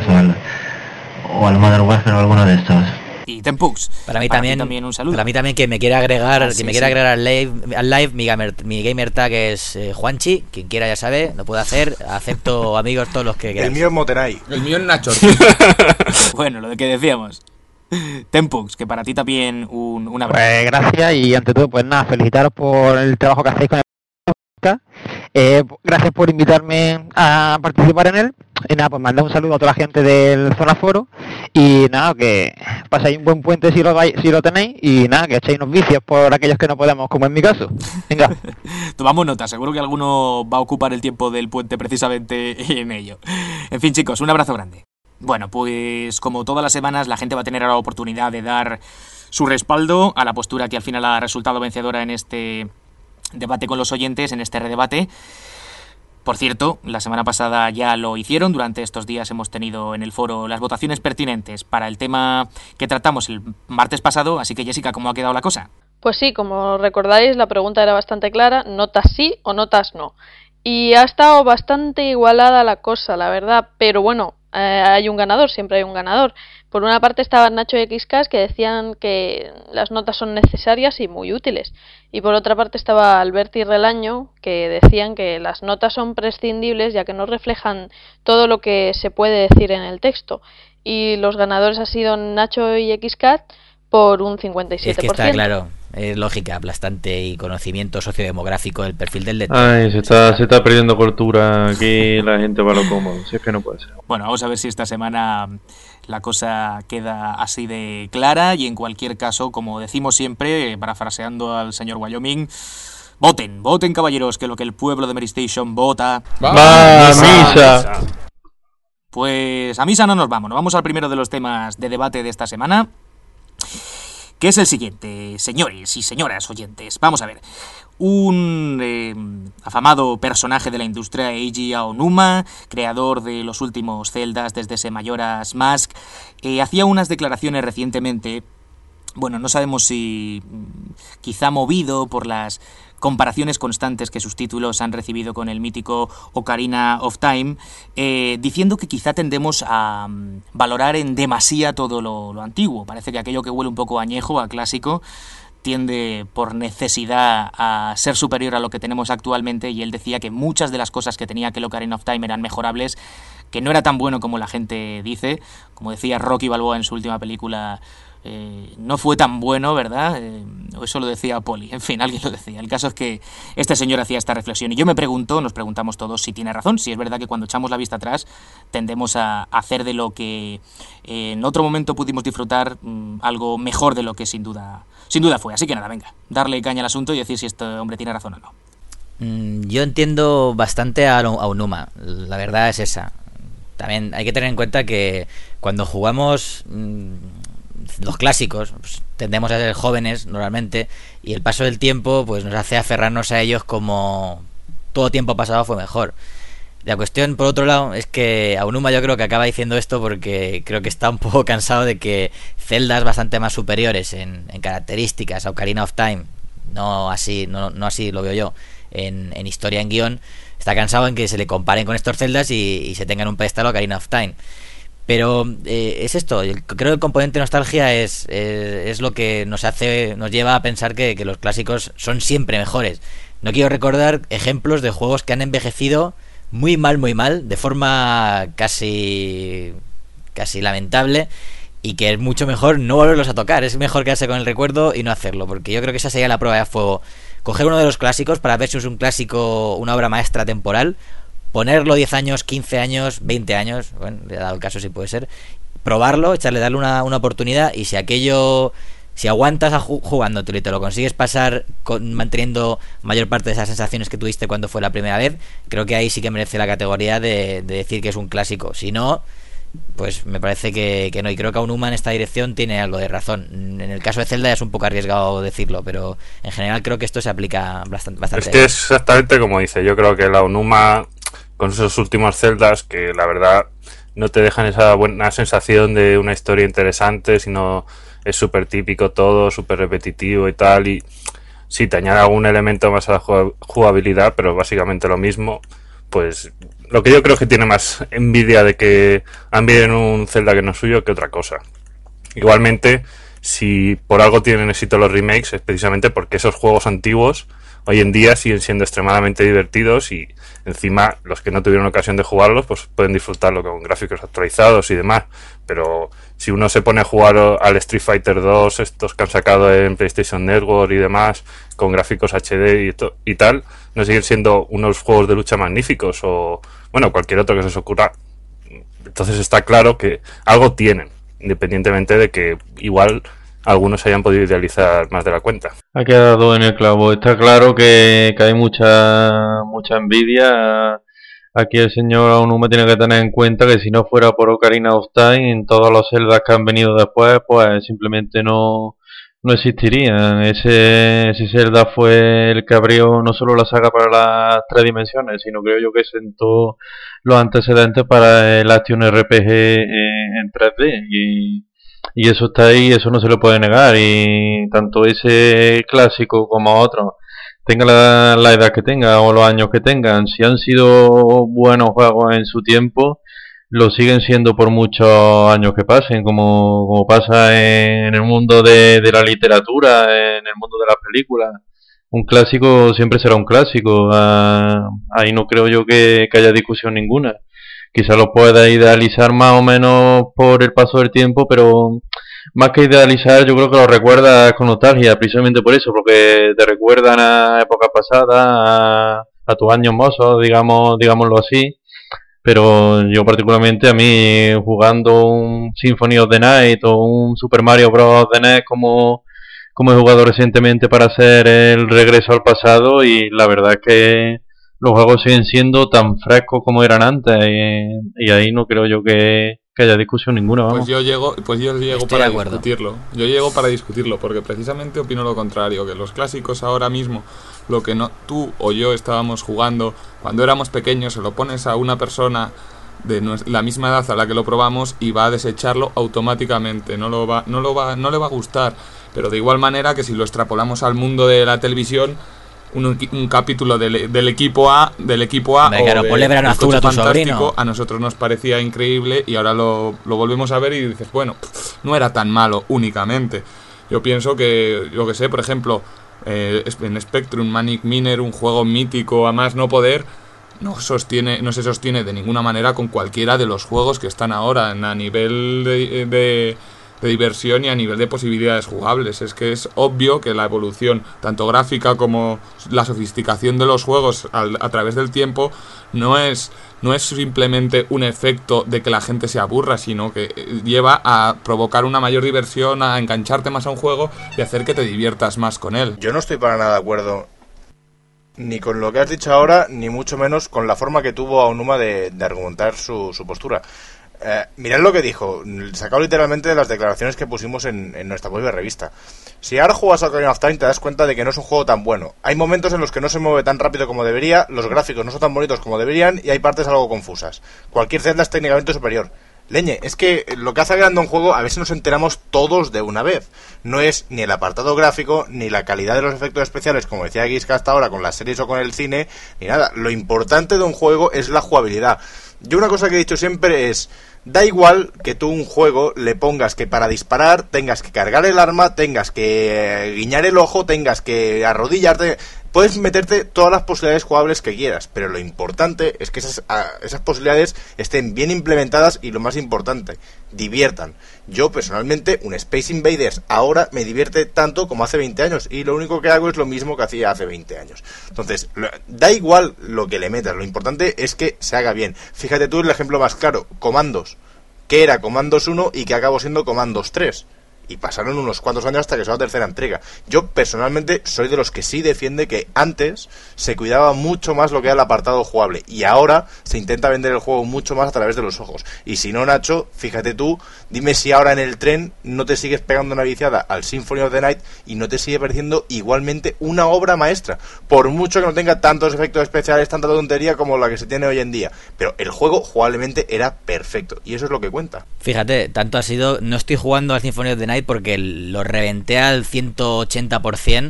o al Modern Warfare o alguno de estos. Y Tempux, para mí también un saludo. Para mí también que me quiera agregar, sí, agregar al live mi gamer tag es Juanchi, quien quiera ya sabe, lo puedo hacer, acepto amigos todos los que quieran. El mío es Motenay. El mío es Nacho. Bueno, lo de que decíamos. Tempux, que para ti también un abrazo. Pues gracias y ante todo, pues nada, felicitaros por el trabajo que hacéis con el podcast. Gracias por invitarme a participar en él. Y nada, pues mandad un saludo a toda la gente del Zona Foro. Y nada, que paséis un buen puente si lo tenéis. Y nada, que echéis unos vicios por aquellos que no podemos, como en mi caso. Venga. Tomamos nota, seguro que alguno va a ocupar el tiempo del puente precisamente en ello. En fin, chicos, un abrazo grande. Bueno, pues como todas las semanas, la gente va a tener la oportunidad de dar su respaldo a la postura que al final ha resultado vencedora en este debate con los oyentes, en este redebate. Por cierto, la semana pasada ya lo hicieron, durante estos días hemos tenido en el foro las votaciones pertinentes para el tema que tratamos el martes pasado, así que Jessica, ¿cómo ha quedado la cosa? Pues sí, como recordáis, la pregunta era bastante clara, notas sí o notas no. Y ha estado bastante igualada la cosa, la verdad, pero bueno, hay un ganador, siempre hay un ganador. Por una parte estaban Nacho y XCast, que decían que las notas son necesarias y muy útiles. Y por otra parte estaba Alberti y Relaño, que decían que las notas son prescindibles ya que no reflejan todo lo que se puede decir en el texto. Y los ganadores han sido Nacho y XCast por un 57%. Es que está claro, es lógica aplastante y conocimiento sociodemográfico del perfil del lector. Ay, se está perdiendo cultura aquí, la gente va a lo cómodo, si es que no puede ser. Bueno, vamos a ver si esta semana la cosa queda así de clara y en cualquier caso, como decimos siempre, parafraseando al señor Wyoming, voten caballeros, que lo que el pueblo de Mary Station vota... ¡Va a misa! Pues a misa no nos vamos al primero de los temas de debate de esta semana, que es el siguiente, señores y señoras oyentes. Vamos a ver, un afamado personaje de la industria, Eiji Aonuma, creador de los últimos Zeldas desde ese Majora's Mask, hacía unas declaraciones recientemente, bueno, no sabemos si quizá movido por las comparaciones constantes que sus títulos han recibido con el mítico Ocarina of Time, diciendo que quizá tendemos a valorar en demasía todo lo antiguo. Parece que aquello que huele un poco a añejo, a clásico, tiende por necesidad a ser superior a lo que tenemos actualmente, y él decía que muchas de las cosas que tenía aquel Ocarina of Time eran mejorables, que no era tan bueno como la gente dice. Como decía Rocky Balboa en su última película, no fue tan bueno, ¿verdad? O eso lo decía Poli, en fin, alguien lo decía. El caso es que este señor hacía esta reflexión y yo me pregunto, nos preguntamos todos si tiene razón, si es verdad que cuando echamos la vista atrás tendemos a hacer de lo que en otro momento pudimos disfrutar algo mejor de lo que sin duda fue. Así que nada, venga, darle caña al asunto y decir si este hombre tiene razón o no. Yo entiendo bastante a Aonuma, la verdad es esa. También hay que tener en cuenta que cuando jugamos los clásicos, pues, tendemos a ser jóvenes normalmente, y el paso del tiempo pues nos hace aferrarnos a ellos como todo tiempo pasado fue mejor. La cuestión, por otro lado, es que Aonuma yo creo que acaba diciendo esto porque creo que está un poco cansado de que celdas bastante más superiores en características a Ocarina of Time, no así lo veo yo, en historia, en guión, está cansado en que se le comparen con estos celdas y se tengan un pedestal a Ocarina of Time. Pero es esto, creo que el componente nostalgia es lo que nos lleva a pensar que los clásicos son siempre mejores. No quiero recordar ejemplos de juegos que han envejecido muy mal, de forma casi lamentable, y que es mucho mejor no volverlos a tocar. Es mejor quedarse con el recuerdo y no hacerlo, porque yo creo que esa sería la prueba de fuego. Coger uno de los clásicos para ver si es un clásico, una obra maestra temporal, ponerlo 10 años, 15 años, 20 años, bueno, le ha dado el caso si puede ser, probarlo, darle una oportunidad, y si aguantas jugándotelo y te lo consigues pasar manteniendo mayor parte de esas sensaciones que tuviste cuando fue la primera vez, creo que ahí sí que merece la categoría de decir que es un clásico. Si no, pues me parece que no, y creo que Aonuma en esta dirección tiene algo de razón. En el caso de Zelda es un poco arriesgado decirlo, pero en general creo que esto se aplica bastante. Es que es exactamente como dice. Yo creo que la Aonuma, con esos últimos Zeldas, que la verdad no te dejan esa buena sensación de una historia interesante, sino es súper típico todo, súper repetitivo y tal, y sí, te añade algún elemento más a la jugabilidad, pero básicamente lo mismo. Pues lo que yo creo es que tiene más envidia de que envíen un Zelda que no es suyo que otra cosa. Igualmente, si por algo tienen éxito los remakes, es precisamente porque esos juegos antiguos hoy en día siguen siendo extremadamente divertidos, y encima los que no tuvieron ocasión de jugarlos pues pueden disfrutarlo con gráficos actualizados y demás. Pero si uno se pone a jugar al Street Fighter 2, estos que han sacado en PlayStation Network y demás, con gráficos HD y tal, no siguen siendo unos juegos de lucha magníficos, o bueno, cualquier otro que se os ocurra. Entonces está claro que algo tienen, independientemente de que igual algunos hayan podido idealizar más de la cuenta. Ha quedado en el clavo. Está claro que hay mucha envidia. Aquí el señor Aonuma tiene que tener en cuenta que si no fuera por Ocarina of Time, en todos los Zeldas que han venido después, pues simplemente no existirían. Ese Zelda fue el que abrió no solo la saga para las 3 dimensiones, sino creo yo que sentó los antecedentes para el Action RPG en 3D, y eso está ahí, eso no se lo puede negar. Y tanto ese clásico como otros, tenga la edad que tenga o los años que tengan, si han sido buenos juegos en su tiempo, lo siguen siendo por muchos años que pasen, como pasa en el mundo de la literatura, en el mundo de las películas. Un clásico siempre será un clásico. Ahí no creo yo que haya discusión ninguna. Quizá lo pueda idealizar más o menos por el paso del tiempo, pero más que idealizar, yo creo que lo recuerdas con nostalgia, precisamente por eso, porque te recuerdan a épocas pasadas, a tus años mozos, digámoslo así. Pero yo particularmente, a mí, jugando un Symphony of the Night o un Super Mario Bros. De NES como he jugado recientemente para hacer el regreso al pasado, y la verdad es que los juegos siguen siendo tan frescos como eran antes, y ahí no creo yo que haya discusión ninguna, vamos. Pues yo llego para discutirlo. Yo llego para discutirlo, porque precisamente opino lo contrario, que los clásicos ahora mismo, lo que no tú o yo estábamos jugando cuando éramos pequeños, se lo pones a una persona de la misma edad a la que lo probamos y va a desecharlo automáticamente, no le va a gustar. Pero de igual manera que si lo extrapolamos al mundo de la televisión, un capítulo del equipo A claro, ponle Verano Azul a tu sobrino. A nosotros nos parecía increíble y ahora lo volvemos a ver y dices, bueno, no era tan malo únicamente. Yo pienso que, yo que sé, por ejemplo, en Spectrum, Manic Miner, un juego mítico a más no poder, no se sostiene de ninguna manera con cualquiera de los juegos que están ahora a nivel diversión y a nivel de posibilidades jugables. Es que es obvio que la evolución, tanto gráfica como la sofisticación de los juegos a través del tiempo, no es simplemente un efecto de que la gente se aburra, sino que lleva a provocar una mayor diversión, a engancharte más a un juego y hacer que te diviertas más con él. Yo no estoy para nada de acuerdo ni con lo que has dicho ahora, ni mucho menos con la forma que tuvo Aonuma de argumentar su postura. Mirad lo que dijo, sacado literalmente de las declaraciones que pusimos en nuestra propia revista. Si ahora juegas a Ocarina of Time te das cuenta de que no es un juego tan bueno. Hay momentos en los que no se mueve tan rápido como debería, los gráficos no son tan bonitos como deberían y hay partes algo confusas. Cualquier Zelda es técnicamente superior. Leñe, es que lo que hace grande un juego a veces nos enteramos todos de una vez. No es ni el apartado gráfico, ni la calidad de los efectos especiales, como decía Guisca hasta ahora con las series o con el cine, ni nada. Lo importante de un juego es la jugabilidad. Yo una cosa que he dicho siempre es, da igual que tú un juego le pongas que para disparar tengas que cargar el arma, tengas que guiñar el ojo, tengas que arrodillarte. Puedes meterte todas las posibilidades jugables que quieras, pero lo importante es que esas posibilidades estén bien implementadas y lo más importante, diviertan. Yo personalmente, un Space Invaders ahora me divierte tanto como hace 20 años y lo único que hago es lo mismo que hacía hace 20 años. Entonces, da igual lo que le metas, lo importante es que se haga bien. Fíjate tú el ejemplo más claro, Commandos, que era Commandos 1 y que acabó siendo Commandos 3. Y pasaron unos cuantos años hasta que sea la tercera entrega. Yo personalmente soy de los que sí defiende que antes se cuidaba mucho más lo que era el apartado jugable y ahora se intenta vender el juego mucho más a través de los ojos. Y si no, Nacho, fíjate tú, dime si ahora en el tren no te sigues pegando una viciada al Symphony of the Night y no te sigue pareciendo igualmente una obra maestra, por mucho que no tenga tantos efectos especiales, tanta tontería como la que se tiene hoy en día. Pero el juego jugablemente era perfecto y eso es lo que cuenta. Fíjate, tanto ha sido, no estoy jugando al Symphony of the Night porque lo reventé al 180%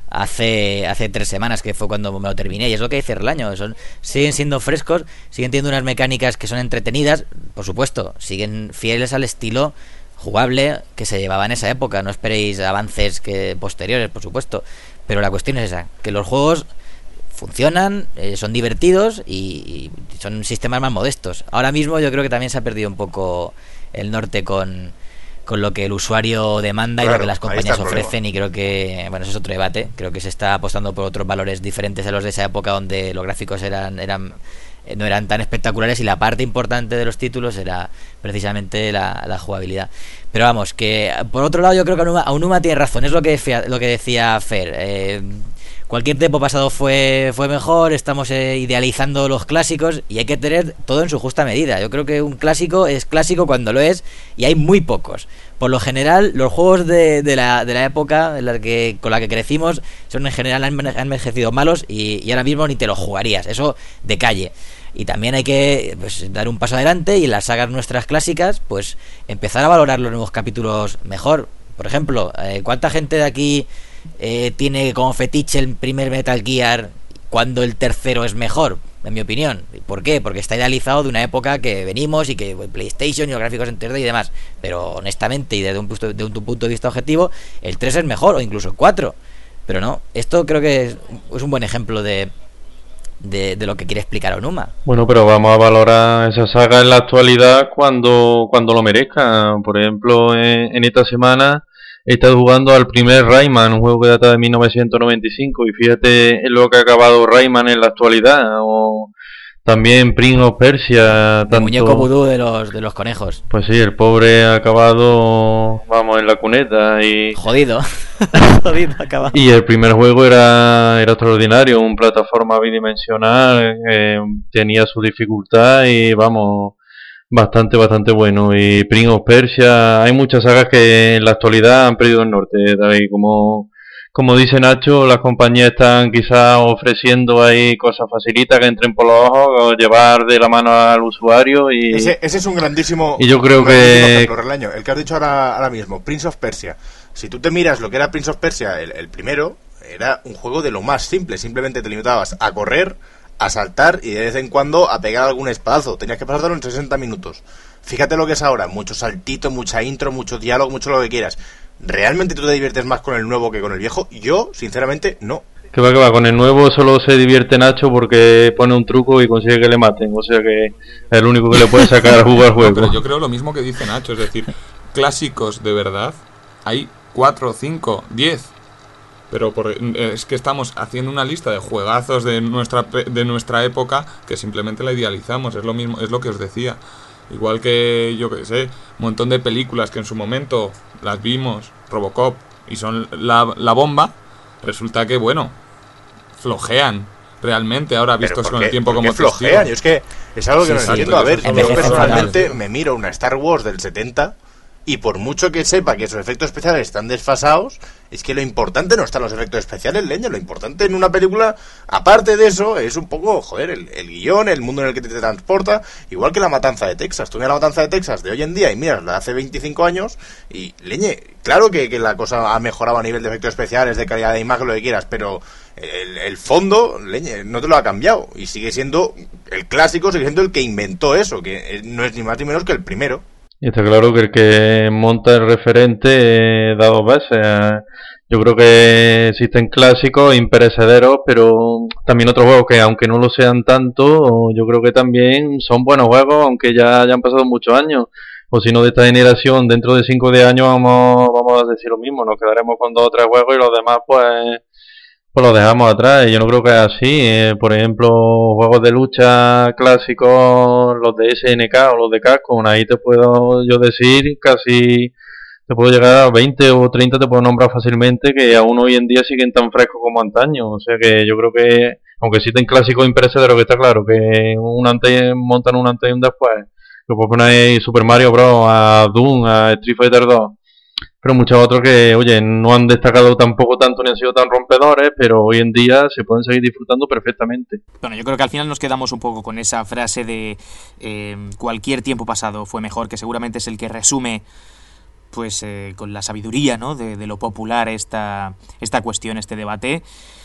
hace 3 semanas, que fue cuando me lo terminé, y es lo que dice Relaño, siguen siendo frescos, siguen teniendo unas mecánicas que son entretenidas, por supuesto, siguen fieles al estilo jugable que se llevaba en esa época, no esperéis avances posteriores, por supuesto, pero la cuestión es esa, que los juegos funcionan, son divertidos y son sistemas más modestos. Ahora mismo yo creo que también se ha perdido un poco el norte con lo que el usuario demanda, claro, y lo que las compañías ofrecen, y creo que, bueno, eso es otro debate. Creo que se está apostando por otros valores diferentes a los de esa época, donde los gráficos no eran tan espectaculares y la parte importante de los títulos era precisamente la jugabilidad. Pero vamos, que por otro lado yo creo que Aonuma tiene razón, es lo que decía Fer. Cualquier tiempo pasado fue mejor, estamos idealizando los clásicos y hay que tener todo en su justa medida. Yo creo que un clásico es clásico cuando lo es y hay muy pocos. Por lo general, los juegos de la época con la que crecimos son en general han envejecido malos y ahora mismo ni te los jugarías, eso de calle. Y también hay que dar un paso adelante y en las sagas nuestras clásicas pues empezar a valorar los nuevos capítulos mejor. Por ejemplo, ¿cuánta gente de aquí tiene como fetiche el primer Metal Gear cuando el tercero es mejor? En mi opinión. ¿Por qué? Porque está idealizado de una época que venimos y que PlayStation y los gráficos en 3D y demás. Pero honestamente y desde un punto de vista objetivo, el 3 es mejor, o incluso el 4. Pero no, esto creo que es un buen ejemplo de lo que quiere explicar Aonuma. Bueno, pero vamos a valorar esa saga en la actualidad cuando lo merezca. Por ejemplo, en esta semana he estado jugando al primer Rayman, un juego que data de 1995, y fíjate en lo que ha acabado Rayman en la actualidad, o también Prince of Persia, el muñeco vudú de los conejos. Pues sí, el pobre ha acabado, vamos, en la cuneta y jodido acabado. Y el primer juego era extraordinario, un plataforma bidimensional, tenía su dificultad y vamos, bastante bueno. Y Prince of Persia, hay muchas sagas que en la actualidad han perdido el norte, David. Como dice Nacho, las compañías están quizás ofreciendo ahí cosas facilitas que entren por los ojos, llevar de la mano al usuario y ese es un grandísimo, y yo creo que ejemplo, Relaño, el que has dicho ahora mismo, Prince of Persia. Si tú te miras lo que era Prince of Persia, el primero, era un juego de lo más simple, simplemente te limitabas a correr, a saltar y de vez en cuando a pegar algún espadazo. Tenías que pasártelo en 60 minutos. Fíjate lo que es ahora, mucho saltito, mucha intro, mucho diálogo, mucho lo que quieras. ¿Realmente tú te diviertes más con el nuevo que con el viejo? Yo, sinceramente, no. Que va, con el nuevo solo se divierte Nacho porque pone un truco y consigue que le maten, o sea que es el único que le puede sacar a jugar juego. No, pero yo creo lo mismo que dice Nacho, es decir, clásicos de verdad hay 4, 5, 10. Pero es que estamos haciendo una lista de juegazos de nuestra época que simplemente la idealizamos. Es lo mismo, es lo que os decía. Igual que, yo que sé, un montón de películas que en su momento las vimos, Robocop, y son la bomba, resulta que, bueno, flojean realmente ahora vistos con el tiempo como flojean. Yo es que es algo que no entiendo. A ver, yo personalmente fatal. me miro una Star Wars del 70 y por mucho que sepa que esos efectos especiales están desfasados, es que lo importante no están los efectos especiales, leña. Lo importante en una película, aparte de eso, es un poco, joder, el guión, el mundo en el que te transporta. Igual que La Matanza de Texas. Tú miras La Matanza de Texas de hoy en día y miras la de hace 25 años y, leñe, claro que la cosa ha mejorado a nivel de efectos especiales, de calidad de imagen, lo que quieras, pero el fondo, leñe, no te lo ha cambiado. Y sigue siendo el clásico, sigue siendo el que inventó eso, que no es ni más ni menos que el primero. Y está claro que el que monta el referente da dos veces. Yo creo que existen clásicos imperecederos, pero también otros juegos que, aunque no lo sean tanto, yo creo que también son buenos juegos, aunque ya hayan pasado muchos años. O si no, de esta generación, dentro de 5 o 10 años vamos a decir lo mismo. Nos quedaremos con 2 o 3 juegos y los demás pues los dejamos atrás. Y yo no creo que es así. Por ejemplo, juegos de lucha clásicos, los de SNK o los de Capcom, ahí te puedo yo decir casi, te puedo llegar a 20 o 30, te puedo nombrar fácilmente, que aún hoy en día siguen tan frescos como antaño. O sea que yo creo que, aunque existen clásicos imperecederos, que está claro que montan un antes y un después, que puedes poner ahí Super Mario Bros., a Doom, a Street Fighter 2, pero muchos otros que, oye, no han destacado tampoco tanto ni han sido tan rompedores, pero hoy en día se pueden seguir disfrutando perfectamente. Bueno, yo creo que al final nos quedamos un poco con esa frase de cualquier tiempo pasado fue mejor, que seguramente es el que resume, pues, con la sabiduría, ¿no?, de lo popular esta cuestión, este debate.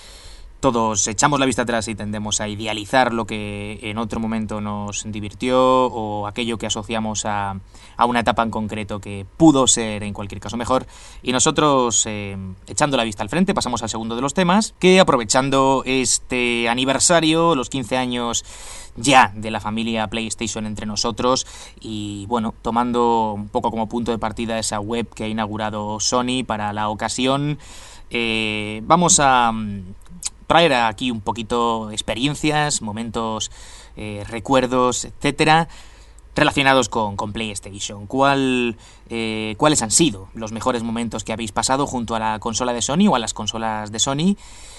Todos echamos la vista atrás y tendemos a idealizar lo que en otro momento nos divirtió o aquello que asociamos a una etapa en concreto que pudo ser en cualquier caso mejor. Y nosotros, echando la vista al frente, pasamos al segundo de los temas, que aprovechando este aniversario, los 15 años ya de la familia PlayStation entre nosotros y, bueno, tomando un poco como punto de partida esa web que ha inaugurado Sony para la ocasión, vamos a traer aquí un poquito experiencias, momentos, recuerdos, etcétera, relacionados con PlayStation. ¿Cuáles han sido los mejores momentos que habéis pasado junto a la consola de Sony o a las consolas de Sony?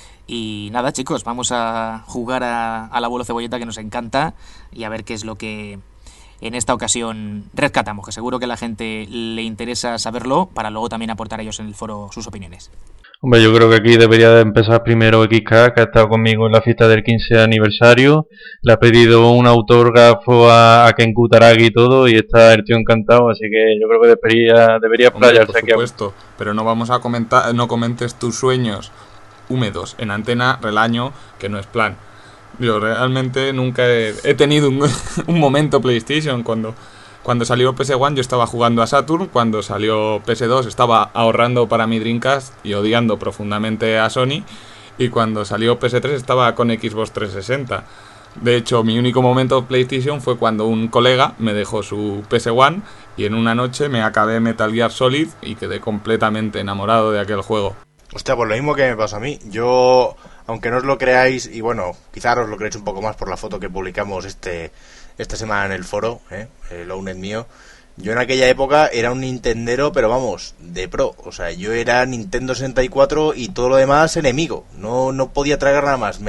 Y nada, chicos, vamos a jugar al abuelo cebolleta, que nos encanta, y a ver qué es lo que en esta ocasión rescatamos, que seguro que a la gente le interesa saberlo, para luego también aportar ellos en el foro sus opiniones. Hombre, yo creo que aquí debería de empezar primero XK, que ha estado conmigo en la fiesta del 15 aniversario. Le ha pedido un autógrafo a Ken Kutaragi y todo, y está el tío encantado, así que yo creo que debería playarse aquí. Por supuesto, pero no vamos a comentar, no comentes tus sueños húmedos en antena, relaño, que no es plan. Yo realmente nunca he tenido un momento PlayStation. Cuando salió PS1 yo estaba jugando a Saturn, cuando salió PS2 estaba ahorrando para mi Dreamcast y odiando profundamente a Sony, y cuando salió PS3 estaba con Xbox 360. De hecho, mi único momento PlayStation fue cuando un colega me dejó su PS1 y en una noche me acabé Metal Gear Solid y quedé completamente enamorado de aquel juego. Hostia, pues lo mismo que me pasa a mí. Yo, aunque no os lo creáis, y bueno, quizás os lo creéis un poco más por la foto que publicamos esta semana en el foro, el Owned mío, yo en aquella época era un nintendero, pero vamos, de pro. O sea, yo era Nintendo 64 y todo lo demás enemigo. No podía tragar nada más.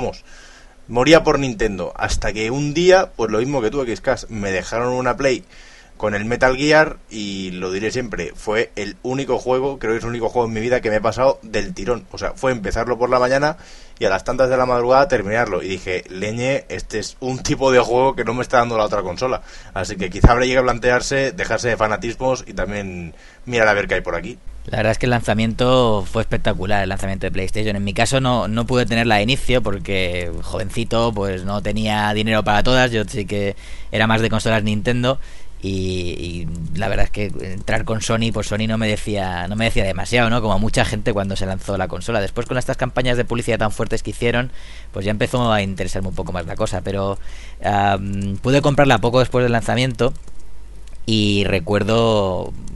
Moría por Nintendo. Hasta que un día, pues lo mismo que tú, XCast, me dejaron una Play con el Metal Gear, y lo diré siempre, fue el único juego, creo que es el único juego en mi vida que me he pasado del tirón. O sea, fue empezarlo por la mañana y a las tantas de la madrugada terminarlo. Y dije, leñe, este es un tipo de juego que no me está dando la otra consola. Así que quizá habrá llegado a plantearse dejarse de fanatismos y también mirar a ver qué hay por aquí. La verdad es que el lanzamiento fue espectacular, el lanzamiento de PlayStation. En mi caso no pude tenerla de inicio porque jovencito, pues no tenía dinero para todas. Yo sí que era más de consolas Nintendo. Y la verdad es que entrar con Sony, pues Sony no me decía demasiado, ¿no? Como a mucha gente cuando se lanzó la consola. Después, con estas campañas de publicidad tan fuertes que hicieron, pues ya empezó a interesarme un poco más la cosa. Pero pude comprarla poco después del lanzamiento y recuerdo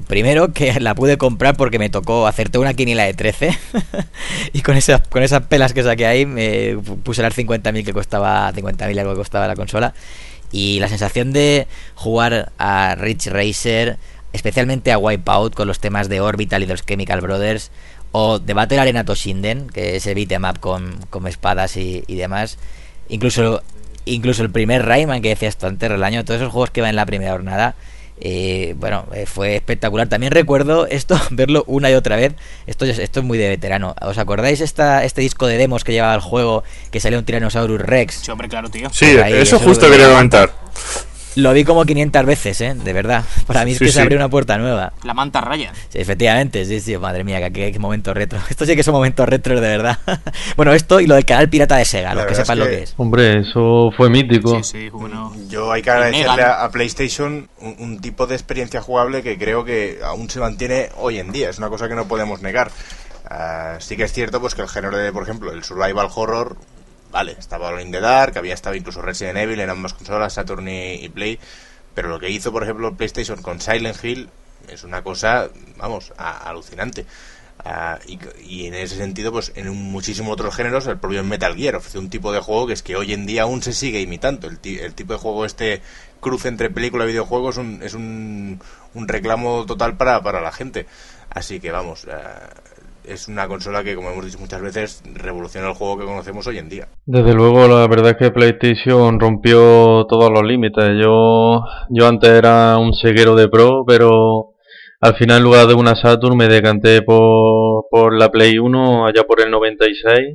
Primero, que la pude comprar porque me tocó hacerte una quiniela de 13 y con esas pelas que saqué ahí me puse las 50.000 que costaba, 50.000 algo que costaba la consola. Y la sensación de jugar a Ridge Racer, especialmente a Wipeout con los temas de Orbital y de los Chemical Brothers, o de Battle Arena Toshinden, que es el beat'em up con espadas y demás, incluso el primer Rayman que decías tú antes, Relaño, todos esos juegos que van en la primera jornada, fue espectacular. También recuerdo verlo una y otra vez. Esto es muy de veterano. ¿Os acordáis este disco de demos que llevaba el juego, que salía un Tyrannosaurus Rex? Sí, hombre, claro, tío. Sí, ahí, eso justo quería comentar. Lo vi como 500 veces, de verdad. Para mí es que se abrió una puerta nueva. La manta raya. Sí, efectivamente, sí, madre mía, qué momento retro. Esto sí que son momentos retro, de verdad. Bueno, esto y lo del canal pirata de Sega, los que sepan lo que es. Hombre, eso fue mítico. Sí, bueno. Yo hay que agradecerle a PlayStation un tipo de experiencia jugable que creo que aún se mantiene hoy en día. Es una cosa que no podemos negar. Sí que es cierto pues que el género de, por ejemplo, el survival horror, vale, estaba Alone in the Dark, había estado incluso Resident Evil en ambas consolas, Saturn y Play, pero lo que hizo, por ejemplo, PlayStation con Silent Hill es una cosa, vamos, alucinante. Y en ese sentido, pues en muchísimos otros géneros, el propio Metal Gear ofrece un tipo de juego que es que hoy en día aún se sigue imitando. El tipo de juego cruce entre película y videojuego es un reclamo total para la gente. Así que vamos, es una consola que, como hemos dicho muchas veces, revoluciona el juego que conocemos hoy en día. Desde luego, la verdad es que PlayStation rompió todos los límites. Yo antes era un ceguero de pro, pero al final, en lugar de una Saturn, me decanté por la Play 1 allá por el 96.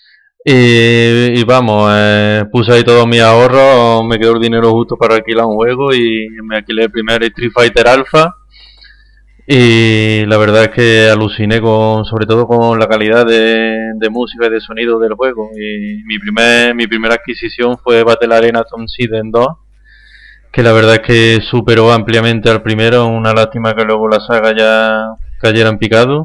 Y vamos, puse ahí todos mis ahorros, me quedó el dinero justo para alquilar un juego y me alquilé el primer Street Fighter Alpha. Y la verdad es que aluciné sobre todo con la calidad de música y de sonido del juego. Y mi primera adquisición fue Battle Arena Toshinden 2, que la verdad es que superó ampliamente al primero. Una lástima que luego la saga ya cayera en picado.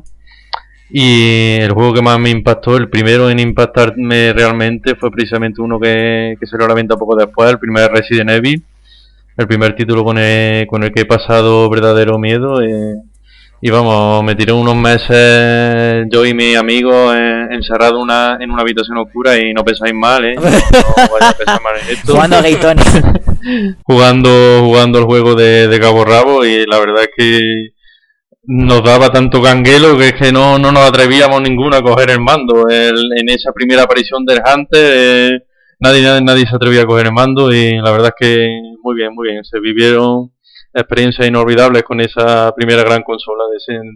Y el juego que más me impactó, el primero en impactarme realmente, fue precisamente uno que salió a la venta poco después, el primer Resident Evil, el primer título con el que he pasado verdadero miedo. Y vamos, me tiré unos meses yo y mis amigos encerrados en una habitación oscura, y no pensáis mal, no vaya a pensar mal en esto. Jugando a Gaitones. jugando el juego de cabo rabo, y la verdad es que nos daba tanto canguelo que es que no nos atrevíamos ninguno a coger el mando. En esa primera aparición del Hunter, nadie se atrevía a coger el mando, y la verdad es que muy bien, se vivieron experiencias inolvidables con esa primera gran consola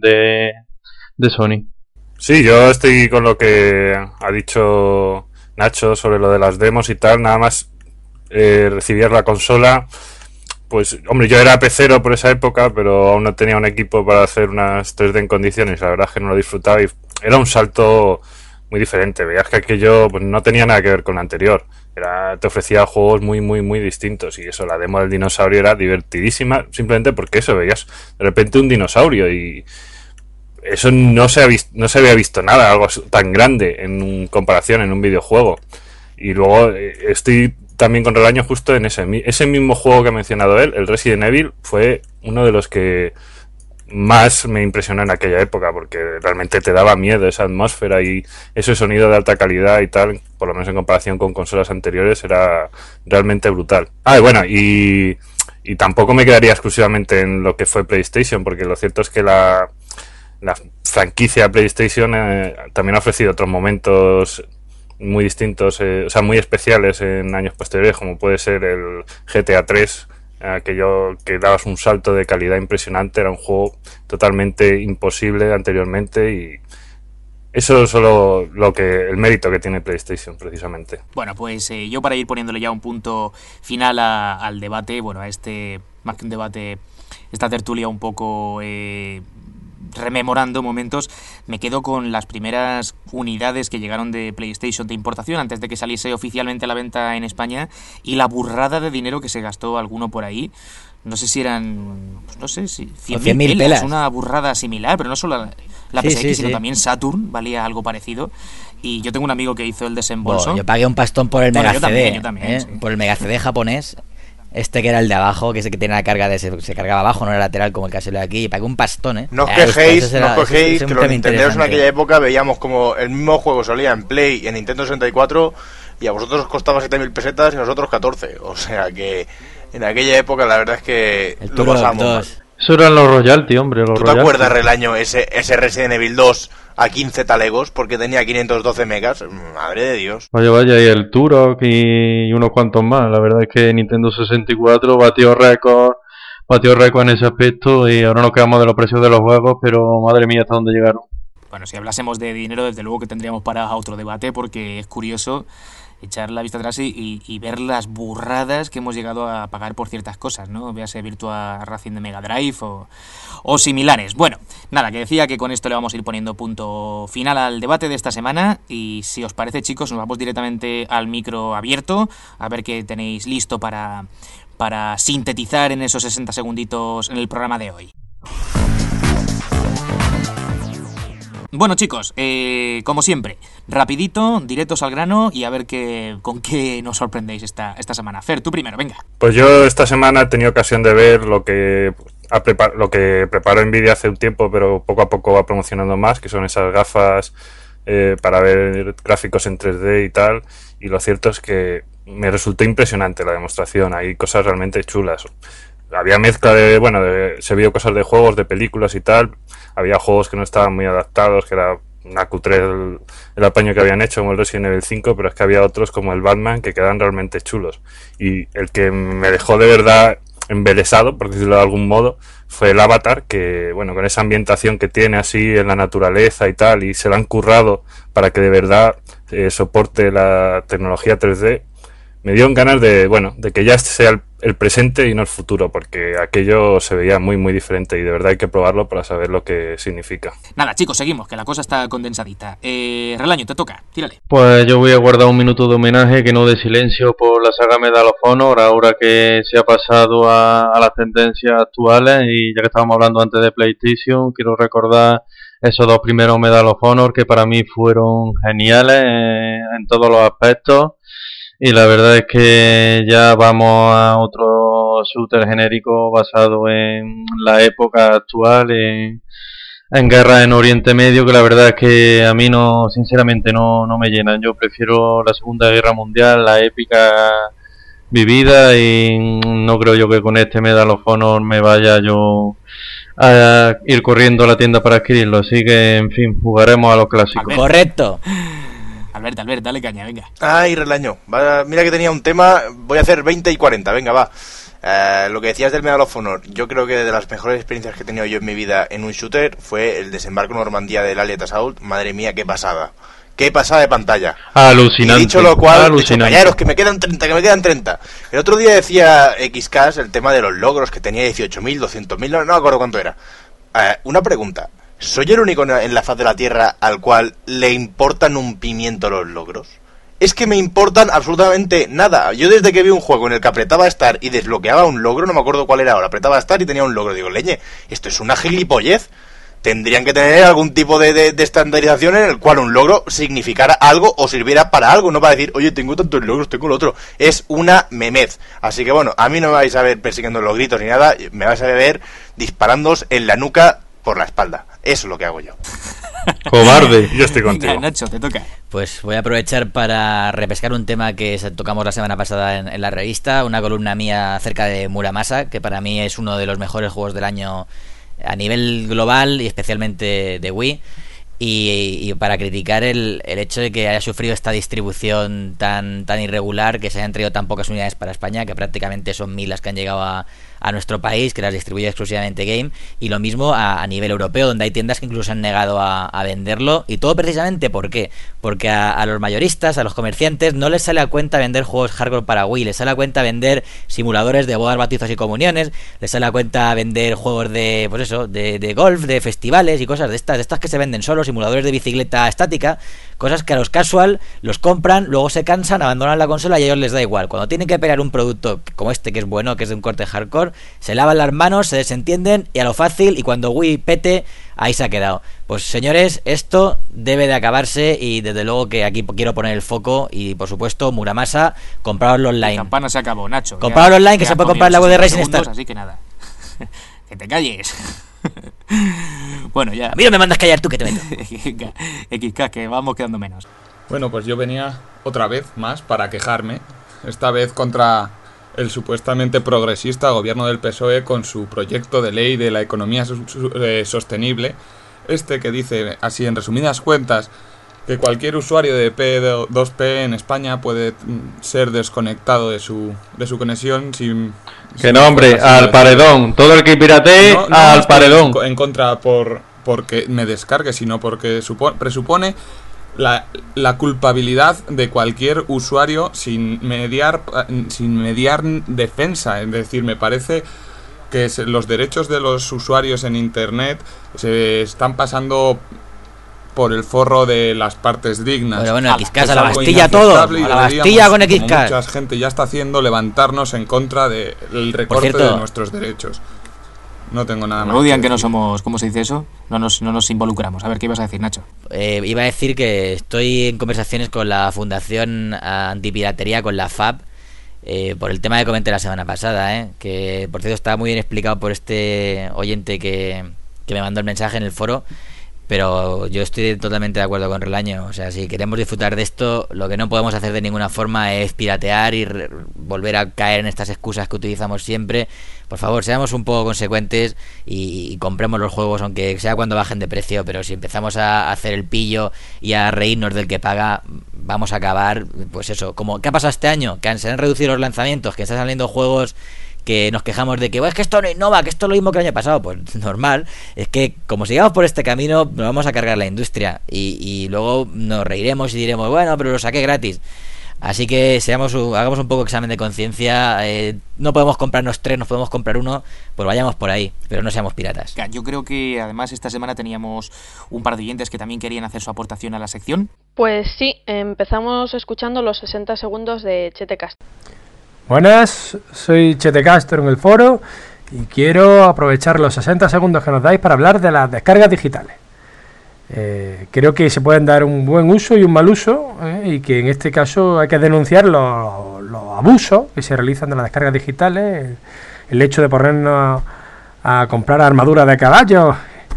de Sony. Sí, yo estoy con lo que ha dicho Nacho sobre lo de las demos y tal. Nada más recibir la consola, pues hombre, yo era pecero por esa época, pero aún no tenía un equipo para hacer unas 3D en condiciones. La verdad es que no lo disfrutaba y era un salto muy diferente. Veías que aquello pues no tenía nada que ver con lo anterior. Te ofrecía juegos muy, muy, muy distintos, y eso, la demo del dinosaurio era divertidísima, simplemente porque eso, veías de repente un dinosaurio, y eso no se había visto nada, algo tan grande en comparación en un videojuego. Y luego estoy también con Relaño justo en ese mismo juego que ha mencionado él, el Resident Evil, fue uno de los que más me impresionó en aquella época, porque realmente te daba miedo esa atmósfera y ese sonido de alta calidad y tal, por lo menos en comparación con consolas anteriores, era realmente brutal. Y bueno, y tampoco me quedaría exclusivamente en lo que fue PlayStation, porque lo cierto es que la franquicia PlayStation también ha ofrecido otros momentos muy distintos, muy especiales en años posteriores, como puede ser el GTA 3, aquello que dabas un salto de calidad impresionante. Era un juego totalmente imposible anteriormente, y eso es solo el mérito que tiene PlayStation, precisamente. Bueno, pues yo, para ir poniéndole ya un punto final al debate, bueno, a más que un debate, esta tertulia un poco rememorando momentos, me quedo con las primeras unidades que llegaron de PlayStation de importación antes de que saliese oficialmente a la venta en España, y la burrada de dinero que se gastó alguno por ahí. No sé si eran, no sé si 100.000 pelas, una burrada similar, pero no solo la PSX, sino también Saturn valía algo parecido. Y yo tengo un amigo que hizo el desembolso. Yo pagué un pastón por el Mega CD, yo también, sí. Por el Mega CD japonés. Este que era el de abajo, que es el que tenía la carga se cargaba abajo, no era lateral como el que salió de aquí, y pagó un pastón, ¿eh? No os quejéis, que los nintenderos en aquella época veíamos como el mismo juego salía en Play y en Nintendo 64 y a vosotros os costaba 7.000 pesetas y a nosotros 14. O sea que en aquella época la verdad es que lo pasamos mal. Eso eran los royalty, hombre. ¿Tú te acuerdas, Relaño, ese Resident Evil 2 a 15 talegos porque tenía 512 megas? Madre de Dios. Vaya, y el Turok y unos cuantos más. La verdad es que Nintendo 64 batió récord en ese aspecto y ahora nos quedamos de los precios de los juegos, pero madre mía, hasta dónde llegaron. Bueno, si hablásemos de dinero, desde luego que tendríamos para otro debate, porque es curioso echar la vista atrás y ver las burradas que hemos llegado a pagar por ciertas cosas, ¿no? Véase Virtua Racing de Mega Drive o similares. Bueno, nada, que decía que con esto le vamos a ir poniendo punto final al debate de esta semana y si os parece, chicos, nos vamos directamente al micro abierto a ver qué tenéis listo para sintetizar en esos 60 segunditos en el programa de hoy. Bueno, chicos, como siempre, rapidito, directos al grano y a ver con qué nos sorprendéis esta semana. Fer, tú primero, venga. Pues yo esta semana he tenido ocasión de ver lo que preparó Nvidia hace un tiempo, pero poco a poco va promocionando más, que son esas gafas para ver gráficos en 3D y tal, y lo cierto es que me resultó impresionante la demostración, hay cosas realmente chulas. Había mezcla se vio cosas de juegos, de películas y tal. Había juegos que no estaban muy adaptados, que era una cutre el apaño que habían hecho, como el Resident Evil 5, pero es que había otros como el Batman que quedan realmente chulos. Y el que me dejó de verdad embelesado, por decirlo de algún modo, fue el Avatar, que bueno, con esa ambientación que tiene así en la naturaleza y tal, y se la han currado para que de verdad soporte la tecnología 3D. Me dieron ganas de que ya sea el presente y no el futuro, porque aquello se veía muy muy diferente y de verdad hay que probarlo para saber lo que significa. Nada, chicos, seguimos, que la cosa está condensadita. Relaño, te toca, tírale. Pues yo voy a guardar un minuto de homenaje, que no de silencio, por la saga Medal of Honor, ahora que se ha pasado a las tendencias actuales, y ya que estábamos hablando antes de PlayStation, quiero recordar esos dos primeros Medal of Honor que para mí fueron geniales en todos los aspectos. Y la verdad es que ya vamos a otro shooter genérico basado en la época actual, en guerras en Oriente Medio, que la verdad es que a mí sinceramente no me llenan. Yo prefiero la Segunda Guerra Mundial, la épica vivida, y no creo yo que con este Medal of Honor me vaya yo a ir corriendo a la tienda para adquirirlo. Así que, en fin, jugaremos a los clásicos. Correcto. Albert, dale caña, venga. Ay, Relaño, mira que tenía un tema, voy a hacer 20 y 40, venga, va. Lo que decías del Medal of Honor, yo creo que de las mejores experiencias que he tenido yo en mi vida en un shooter fue el desembarco en Normandía del Allied Assault. Madre mía, qué pasada. Qué pasada de pantalla. Alucinante. Y dicho lo cual, compañeros, que me quedan 30. El otro día decía XCAS el tema de los logros, que tenía 18.000, 200.000, no me acuerdo cuánto era. Una pregunta. ¿Soy el único en la faz de la Tierra al cual le importan un pimiento los logros? Es que me importan absolutamente nada. Yo desde que vi un juego en el que apretaba Start y desbloqueaba un logro, no me acuerdo cuál era ahora, apretaba Start y tenía un logro, digo, leñe, esto es una gilipollez. Tendrían que tener algún tipo de estandarización en el cual un logro significara algo o sirviera para algo, no para decir, oye, tengo tantos logros, tengo el otro. Es una memez. Así que bueno, a mí no me vais a ver persiguiendo los gritos ni nada, me vais a ver disparándoos en la nuca por la espalda. Eso es lo que hago yo. Cobarde. Yo estoy contigo. Venga, Nacho, te toca. Pues voy a aprovechar para repescar un tema que tocamos la semana pasada en la revista, una columna mía acerca de Muramasa, que para mí es uno de los mejores juegos del año a nivel global y especialmente de Wii. Y para criticar el hecho de que haya sufrido esta distribución tan irregular, que se hayan traído tan pocas unidades para España, que prácticamente son 1000 las que han llegado a nuestro país, que las distribuye exclusivamente Game, y lo mismo a nivel europeo, donde hay tiendas que incluso se han negado a venderlo, y todo precisamente ¿por qué? Porque a los mayoristas, a los comerciantes, no les sale a cuenta vender juegos hardcore para Wii, les sale a cuenta vender simuladores de bodas, bautizos y comuniones, les sale a cuenta vender juegos de, pues eso, de golf, de festivales y cosas de estas que se venden solos, simuladores de bicicleta estática, cosas que a los casual los compran, luego se cansan, abandonan la consola y a ellos les da igual. Cuando tienen que pelear un producto como este, que es bueno, que es de un corte hardcore, se lavan las manos, se desentienden y a lo fácil, y cuando Wii pete, ahí se ha quedado. Pues señores, esto debe de acabarse y desde luego que aquí quiero poner el foco y por supuesto, Muramasa, compraoslo online. La campana se acabó, Nacho. Compraoslo online, que se puede comprar en la web de Racing Star. Así que nada, que te calles. Bueno, ya. A mí no me mandas callar tú, que te meto. XK, que vamos quedando menos. Bueno, pues yo venía otra vez más para quejarme, esta vez contra el supuestamente progresista gobierno del PSOE con su proyecto de ley de la economía sostenible, que dice, así en resumidas cuentas, que cualquier usuario de P2P en España puede ser desconectado de su conexión sin... Que no, hombre, al paredón. Todo el que piratee, no al paredón. En contra porque me descargue, sino porque presupone la culpabilidad de cualquier usuario sin mediar defensa. Es decir, me parece que los derechos de los usuarios en Internet se están pasando por el forro de las partes dignas. Pero bueno, XCAS a la Bastilla todo. A la Bastilla con XCAS. Mucha gente ya está haciendo, levantarnos en contra del recorte de nuestros derechos. No tengo nada más. No digan que no somos, ¿cómo se dice eso? No nos involucramos. A ver, ¿qué ibas a decir, Nacho? Iba a decir que estoy en conversaciones con la Fundación Antipiratería, con la FAB, por el tema que comenté la semana pasada, que por cierto estaba muy bien explicado por este oyente que me mandó el mensaje en el foro. Pero yo estoy totalmente de acuerdo con Relaño. O sea, si queremos disfrutar de esto, lo que no podemos hacer de ninguna forma es piratear y volver a caer en estas excusas que utilizamos siempre. Por favor, seamos un poco consecuentes y compremos los juegos, aunque sea cuando bajen de precio. Pero si empezamos a hacer el pillo y a reírnos del que paga, vamos a acabar, pues eso. Como, ¿qué ha pasado este año? Que se han reducido los lanzamientos, que están saliendo juegos que nos quejamos de que es que esto no innova, que esto es lo mismo que el año pasado. Pues normal, es que como sigamos por este camino nos vamos a cargar la industria y luego nos reiremos y diremos, bueno, pero lo saqué gratis. Así que hagamos un poco examen de conciencia. No podemos comprarnos 3, nos podemos comprar 1, pues vayamos por ahí, pero no seamos piratas. Yo creo que además esta semana teníamos un par de oyentes que también querían hacer su aportación a la sección. Pues sí, empezamos escuchando los 60 segundos de Chetecast. Buenas, soy Chete Castro en el foro y quiero aprovechar los 60 segundos que nos dais para hablar de las descargas digitales. Creo que se pueden dar un buen uso y un mal uso, y que en este caso hay que denunciar los abusos que se realizan de las descargas digitales, el hecho de ponernos a comprar armaduras de caballos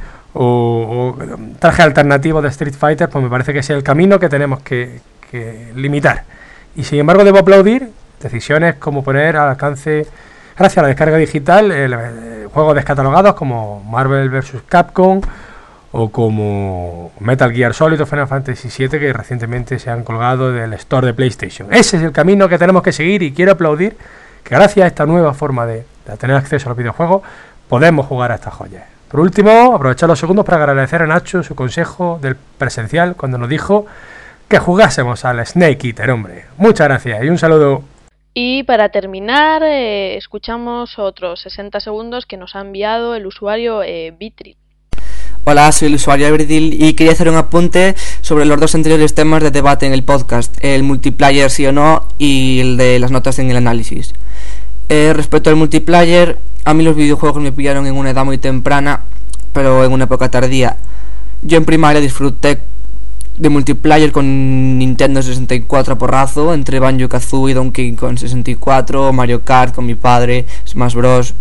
o trajes alternativos de Street Fighter, pues me parece que ese es el camino que tenemos que limitar. Y sin embargo debo aplaudir decisiones como poner al alcance, gracias a la descarga digital, juegos descatalogados como Marvel vs. Capcom o como Metal Gear Solid o Final Fantasy VII, que recientemente se han colgado del store de PlayStation. Ese es el camino que tenemos que seguir y quiero aplaudir que gracias a esta nueva forma de tener acceso a los videojuegos podemos jugar a estas joyas. Por último, aprovechar los segundos para agradecer a Nacho su consejo del presencial cuando nos dijo que jugásemos al Snake Eater, hombre. Muchas gracias y un saludo. Y para terminar, escuchamos otros 60 segundos que nos ha enviado el usuario Bitril. Hola, soy el usuario Everdill y quería hacer un apunte sobre los dos anteriores temas de debate en el podcast, el multiplayer sí o no y el de las notas en el análisis. Respecto al multiplayer, a mí los videojuegos me pillaron en una edad muy temprana, pero en una época tardía. Yo en primaria disfruté de multiplayer con Nintendo 64 a porrazo, entre Banjo-Kazooie y Donkey Kong 64, Mario Kart con mi padre, Smash Bros.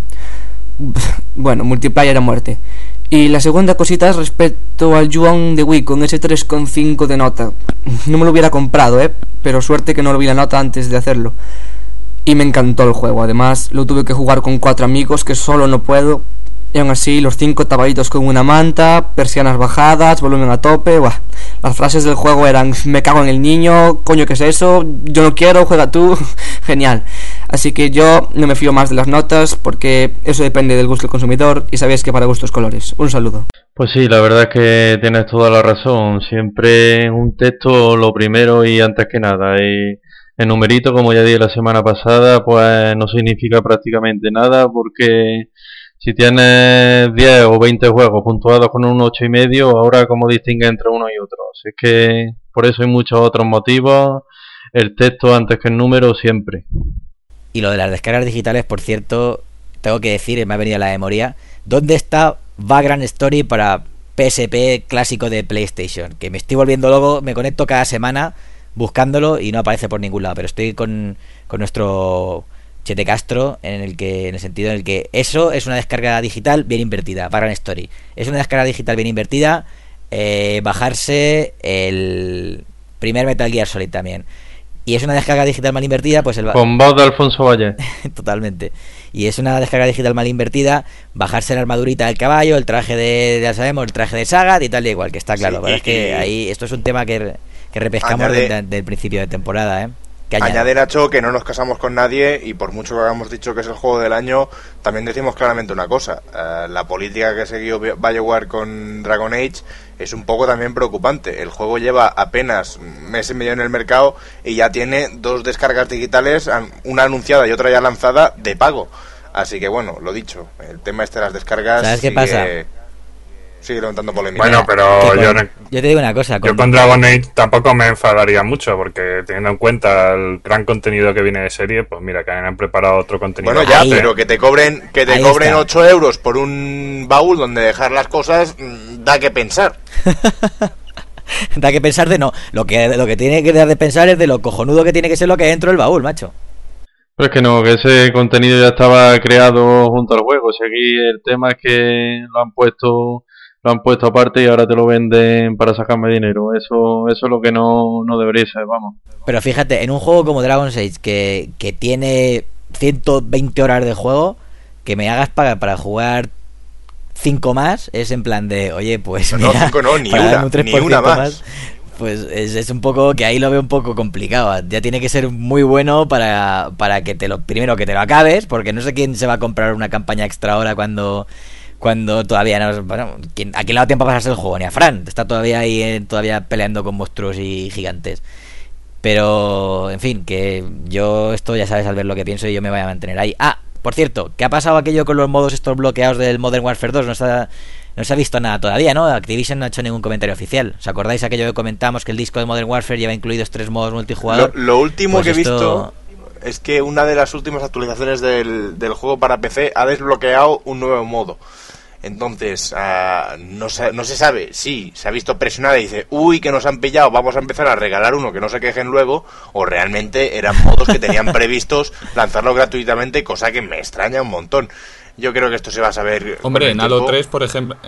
Bueno, multiplayer a muerte. Y la segunda cosita es respecto al Yuan de Wii con ese 3,5 de nota. No me lo hubiera comprado, pero suerte que no lo vi la nota antes de hacerlo. Y me encantó el juego, además lo tuve que jugar con 4 amigos que solo no puedo. Y aún así, los 5 tabaditos con una manta, persianas bajadas, volumen a tope, ¡buah! Las frases del juego eran, me cago en el niño, coño, ¿qué es eso? Yo no quiero, juega tú, genial. Así que yo no me fío más de las notas, porque eso depende del gusto del consumidor, y sabéis que para gustos colores. Un saludo. Pues sí, la verdad es que tienes toda la razón. Siempre un texto lo primero y antes que nada. Y el numerito, como ya dije la semana pasada, pues no significa prácticamente nada, porque si tienes 10 o 20 juegos puntuados con un 8,5, ahora cómo distingue entre uno y otro. Así es que por eso hay muchos otros motivos. El texto antes que el número siempre. Y lo de las descargas digitales, por cierto, tengo que decir, me ha venido a la memoria, ¿dónde está Vagrant Story para PSP clásico de PlayStation, que me estoy volviendo loco, me conecto cada semana buscándolo y no aparece por ningún lado, pero estoy con nuestro Chete Castro en el sentido en el que eso es una descarga digital bien invertida. Background Story es una descarga digital bien invertida. Bajarse el primer Metal Gear Solid también, y es una descarga digital mal invertida, pues con voz de Alfonso Valle. Totalmente. Y es una descarga digital mal invertida bajarse la armadurita del caballo, el traje ya sabemos, el traje de Sagat y tal y igual, que está claro. Sí, pero es que ahí esto es un tema que repescamos del principio de temporada, Añade, Nacho, que no nos casamos con nadie, y por mucho que hayamos dicho que es el juego del año, también decimos claramente una cosa: la política que siguió BioWare con Dragon Age es un poco también preocupante. El juego lleva apenas mes y medio en el mercado y ya tiene 2 descargas digitales, una anunciada y otra ya lanzada, de pago. Así que bueno, lo dicho, el tema de las descargas... ¿Sabes qué pasa? Sigue levantando polémica. Bueno, pero yo te digo una cosa. Yo con Dragon Age tampoco me enfadaría mucho, porque teniendo en cuenta el gran contenido que viene de serie, pues mira, que han preparado otro contenido. Bueno, ya, pero que te cobren 8 euros por un baúl donde dejar las cosas, da que pensar. Da que pensar de no. Lo que tiene que dar de pensar es de lo cojonudo que tiene que ser lo que hay dentro del baúl, macho. Pero es que no, que ese contenido ya estaba creado junto al juego. Si aquí el tema es que lo han puesto aparte y ahora te lo venden para sacarme dinero. Eso es lo que no debería ser, vamos. Pero fíjate, en un juego como Dragon's Age que tiene 120 horas de juego, que me hagas pagar para jugar 5 más, es en plan de, oye, pues no, mira, 5 no, ni una más. Pues es un poco que ahí lo veo un poco complicado. Ya tiene que ser muy bueno para que primero que te lo acabes, porque no sé quién se va a comprar una campaña extra ahora cuando todavía no... Bueno, ¿a quién le da tiempo a pasarse el juego? Ni a Fran. Está todavía ahí todavía peleando con monstruos y gigantes. Pero, en fin, que yo esto ya sabes al ver lo que pienso y yo me voy a mantener ahí. Ah, por cierto, ¿qué ha pasado aquello con los modos estos bloqueados del Modern Warfare 2? No se ha visto nada todavía, ¿no? Activision no ha hecho ningún comentario oficial. ¿Os acordáis aquello que comentamos, que el disco de Modern Warfare lleva incluidos 3 modos multijugador? Lo último pues que he visto es que una de las últimas actualizaciones del juego para PC ha desbloqueado un nuevo modo. Entonces, no se sabe si se ha visto presionada y dice, uy, que nos han pillado, vamos a empezar a regalar uno, que no se quejen luego, o realmente eran modos que tenían previstos lanzarlo gratuitamente, cosa que me extraña un montón. Yo creo que esto se va a saber. Hombre, en Halo 3, por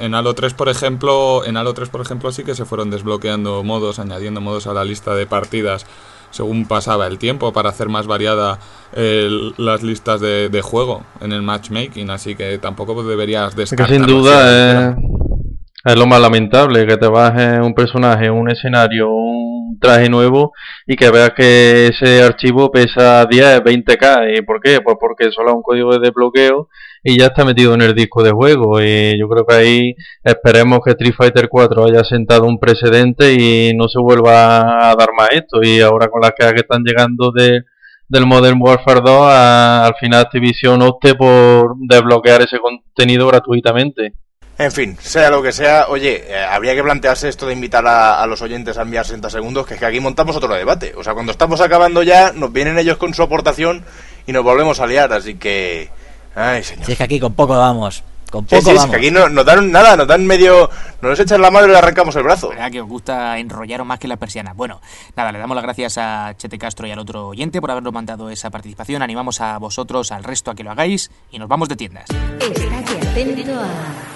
ejemplo, sí que se fueron desbloqueando modos, añadiendo modos a la lista de partidas según pasaba el tiempo, para hacer más variada las listas de juego en el matchmaking, así que tampoco deberías descartarlo. Que sin duda es lo más lamentable, que te bajes un personaje, un escenario, un traje nuevo y que veas que ese archivo pesa 10, 20K. ¿Y por qué? Pues porque solo es un código de desbloqueo y ya está metido en el disco de juego. Y yo creo que ahí esperemos que Street Fighter 4 haya sentado un precedente y no se vuelva a dar más esto. Y ahora con las quejas que están llegando del Modern Warfare 2, al final Activision opte por desbloquear ese contenido gratuitamente. En fin, sea lo que sea, oye, habría que plantearse esto de invitar a los oyentes a enviar 60 segundos, que es que aquí montamos otro debate. O sea, cuando estamos acabando ya, nos vienen ellos con su aportación y nos volvemos a liar, así que... Ay, señor. Si es que aquí con poco vamos. Con poco vamos. Es que aquí no nos dan nada, nos dan medio... Nos echan la mano y le arrancamos el brazo. ¿Verdad que os gusta enrollaros más que la persiana? Bueno, nada, le damos las gracias a Chete Castro y al otro oyente por habernos mandado esa participación. Animamos a vosotros, al resto, a que lo hagáis y nos vamos de tiendas. Estate atento a...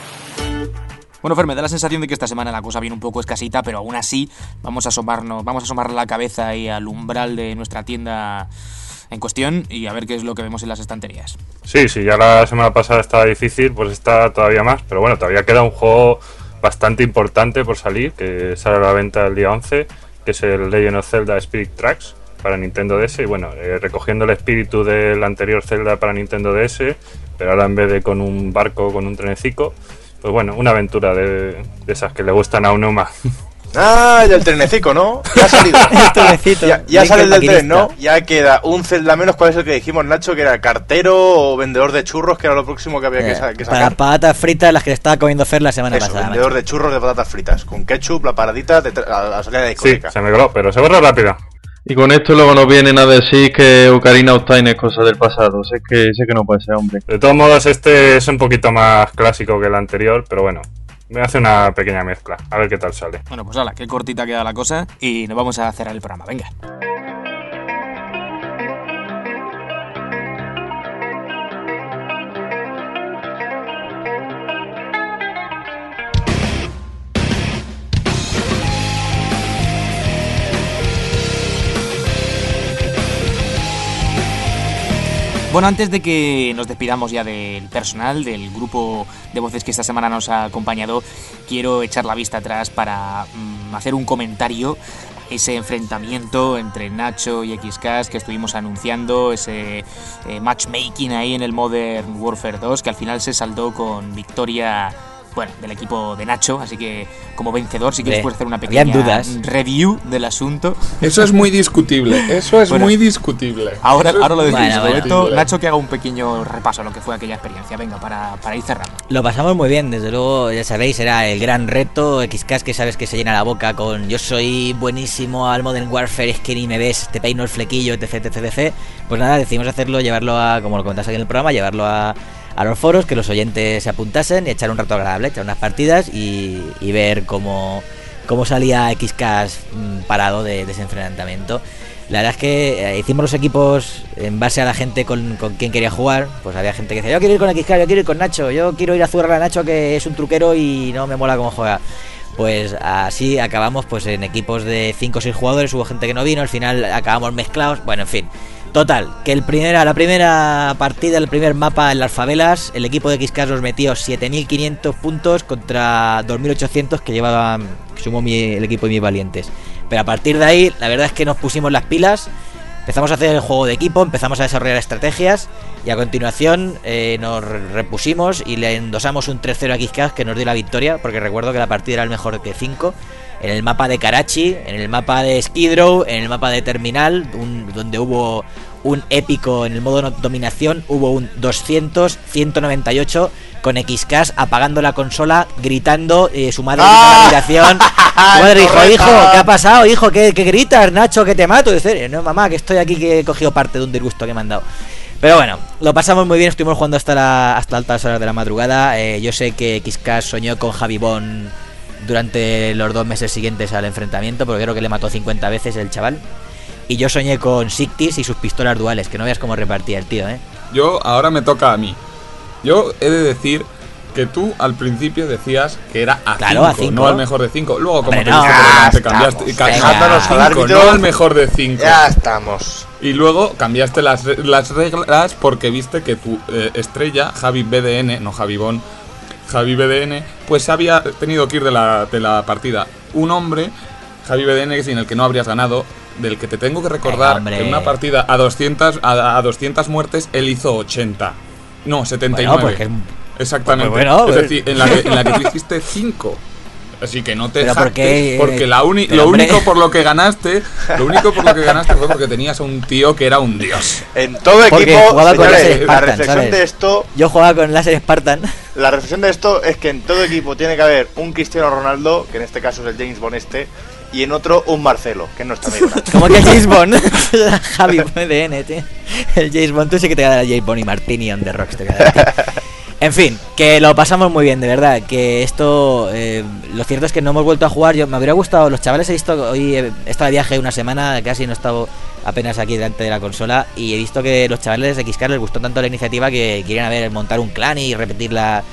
Bueno, Fer, me da la sensación de que esta semana la cosa viene un poco escasita, pero aún así vamos a asomar la cabeza ahí al umbral de nuestra tienda en cuestión y a ver qué es lo que vemos en las estanterías. Sí, ya la semana pasada estaba difícil, pues está todavía más, pero bueno, todavía queda un juego bastante importante por salir, que sale a la venta el día 11, que es el Legend of Zelda Spirit Tracks para Nintendo DS, y bueno, recogiendo el espíritu del anterior Zelda para Nintendo DS, pero ahora en vez de con un barco, con un trenecico. Pues bueno, una aventura de esas que le gustan a uno más. Ah, y el trenecico, ¿no? Ya ha salido. El trenecito. Ya sale el del tren, ¿no? Ya queda un Zelda menos. ¿Cuál es el que dijimos, Nacho? Que era cartero o vendedor de churros, que era lo próximo que había que sacar. Para patatas fritas, las que le estaba comiendo Fer la semana pasada. Vendedor de churros de patatas fritas. Con ketchup, la paradita a la salida de discoteca. Sí, se me coló, pero se borra rápido. Y con esto luego nos vienen a decir que Ocarina of Time es cosa del pasado. Sé que no puede ser, hombre. De todos modos, este es un poquito más clásico que el anterior, pero bueno, Voy a hacer una pequeña mezcla, a ver qué tal sale. Bueno, pues hala, qué cortita queda la cosa y nos vamos a cerrar el programa, venga. Bueno, antes de que nos despidamos ya del personal, del grupo de voces que esta semana nos ha acompañado, quiero echar la vista atrás para hacer un comentario. Ese enfrentamiento entre Nacho y XCast que estuvimos anunciando, ese matchmaking ahí en el Modern Warfare 2, que al final se saldó con victoria, bueno, del equipo de Nacho, así que como vencedor, si quieres puedes hacer una pequeña review del asunto. Eso es muy discutible, muy discutible. Ahora lo decimos, Nacho, que haga un pequeño repaso a lo que fue aquella experiencia, venga, para ir cerrando. Lo pasamos muy bien, desde luego, ya sabéis, era el gran reto. XCast, que sabes que se llena la boca con yo soy buenísimo al Modern Warfare, es que ni me ves, te peino el flequillo, etc. Pues nada, decidimos hacerlo, llevarlo a, como lo comentaste aquí en el programa, llevarlo a los foros, que los oyentes se apuntasen y echar un rato agradable, echar unas partidas y ver cómo salía XCast parado de ese enfrentamiento. La verdad es que hicimos los equipos en base a la gente con quien quería jugar. Pues había gente que decía, yo quiero ir con XCast, yo quiero ir con Nacho, yo quiero ir a zurrar a Nacho, que es un truquero y no me mola cómo juega. Pues así acabamos pues en equipos de 5 o 6 jugadores, hubo gente que no vino, al final acabamos mezclados, bueno, en fin. Total, que la primera partida, el primer mapa en las favelas, el equipo de XCast nos metió 7.500 puntos contra 2.800 que sumó el equipo de mis valientes. Pero a partir de ahí, la verdad es que nos pusimos las pilas, empezamos a hacer el juego de equipo, empezamos a desarrollar estrategias y a continuación nos repusimos y le endosamos un 3-0 a XCast que nos dio la victoria, porque recuerdo que la partida era el mejor de 5. En el mapa de Karachi, en el mapa de Skid Row, en el mapa de Terminal, donde hubo un épico en el modo dominación, hubo un 200-198 con XCast apagando la consola, gritando, su madre en la habitación. Su madre dijo, hijo, ¿qué ha pasado, hijo? ¿Qué gritas, Nacho, que te mato? Dice, no, mamá, que estoy aquí, que he cogido parte de un disgusto que me han dado. Pero bueno, lo pasamos muy bien, estuvimos jugando hasta altas horas de la madrugada. Yo sé que XCast soñó con Javi Bon durante los 2 meses siguientes al enfrentamiento, porque creo que le mató 50 veces el chaval. Y yo soñé con Sictis y sus pistolas duales, que no veas cómo repartía el tío, Ahora me toca a mí. Yo he de decir que tú al principio decías que era a 5, no al mejor de 5. Luego, como te cambiaste, no al mejor de 5. Ya estamos. Y luego cambiaste las reglas porque viste que tu estrella, Javi BDN, no Javi Bon, Javi BDN, pues había tenido que ir de la partida. Un hombre, Javi BDN, sin el que no habrías ganado, del que te tengo que recordar que en una partida a 200 muertes él hizo 80. No, 79. Bueno, pues exactamente. Pues bueno, es decir, en la que tú hiciste 5. Así que no te jactes, porque lo único por lo que ganaste fue porque tenías a un tío que era un dios. En todo equipo, señores, la reflexión ¿sabes? De esto, yo jugaba con láser Spartan. La reflexión de esto es que en todo equipo tiene que haber un Cristiano Ronaldo, que en este caso es el James Bond y en otro un Marcelo, que es nuestro amigo. ¿Cómo que James Bond? Javi BDN, tío. El James Bond, tú sí que te quedas James Bond y Martini on the Rocks te quedas. En fin, que lo pasamos muy bien, de verdad. Que esto, lo cierto es que no hemos vuelto a jugar. Me habría gustado, los chavales he visto, hoy he estado de viaje una semana, casi no he estado apenas aquí delante de la consola. Y he visto que los chavales de XCast les gustó tanto la iniciativa que quieren montar un clan y repetir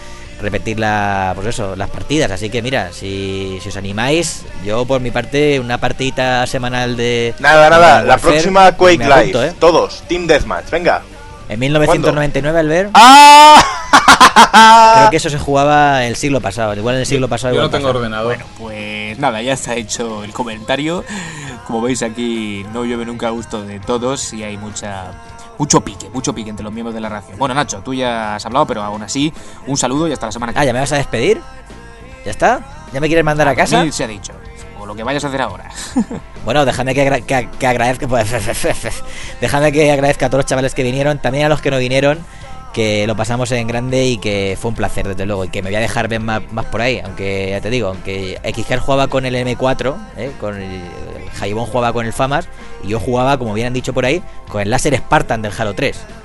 pues eso, las partidas. Así que mira, si os animáis, yo por mi parte, una partidita semanal de... Nada, la próxima Quake Live, todos, Team Deathmatch, venga. En 1999, Albert. ¡Ah! Creo que eso se jugaba el siglo pasado. Igual en el siglo pasado. Yo no tengo ordenador. Bueno, pues nada, ya está hecho el comentario. Como veis aquí no llueve nunca a gusto de todos y hay mucho pique entre los miembros de la redacción. Bueno, Nacho, tú ya has hablado, pero aún así, un saludo y hasta la semana que viene. ¿Ya me vas a despedir? ¿Ya está? ¿Ya me quieres mandar a casa? Sí, se ha dicho. O lo que vayas a hacer ahora. Bueno, déjame que agradezca. Pues, déjame que agradezca a todos los chavales que vinieron, también a los que no vinieron, que lo pasamos en grande y que fue un placer, desde luego, y que me voy a dejar ver más por ahí, aunque ya te digo, aunque XCast jugaba con el M4, con el Jaibón jugaba con el FAMAS, y yo jugaba, como bien han dicho por ahí, con el láser Spartan del Halo 3.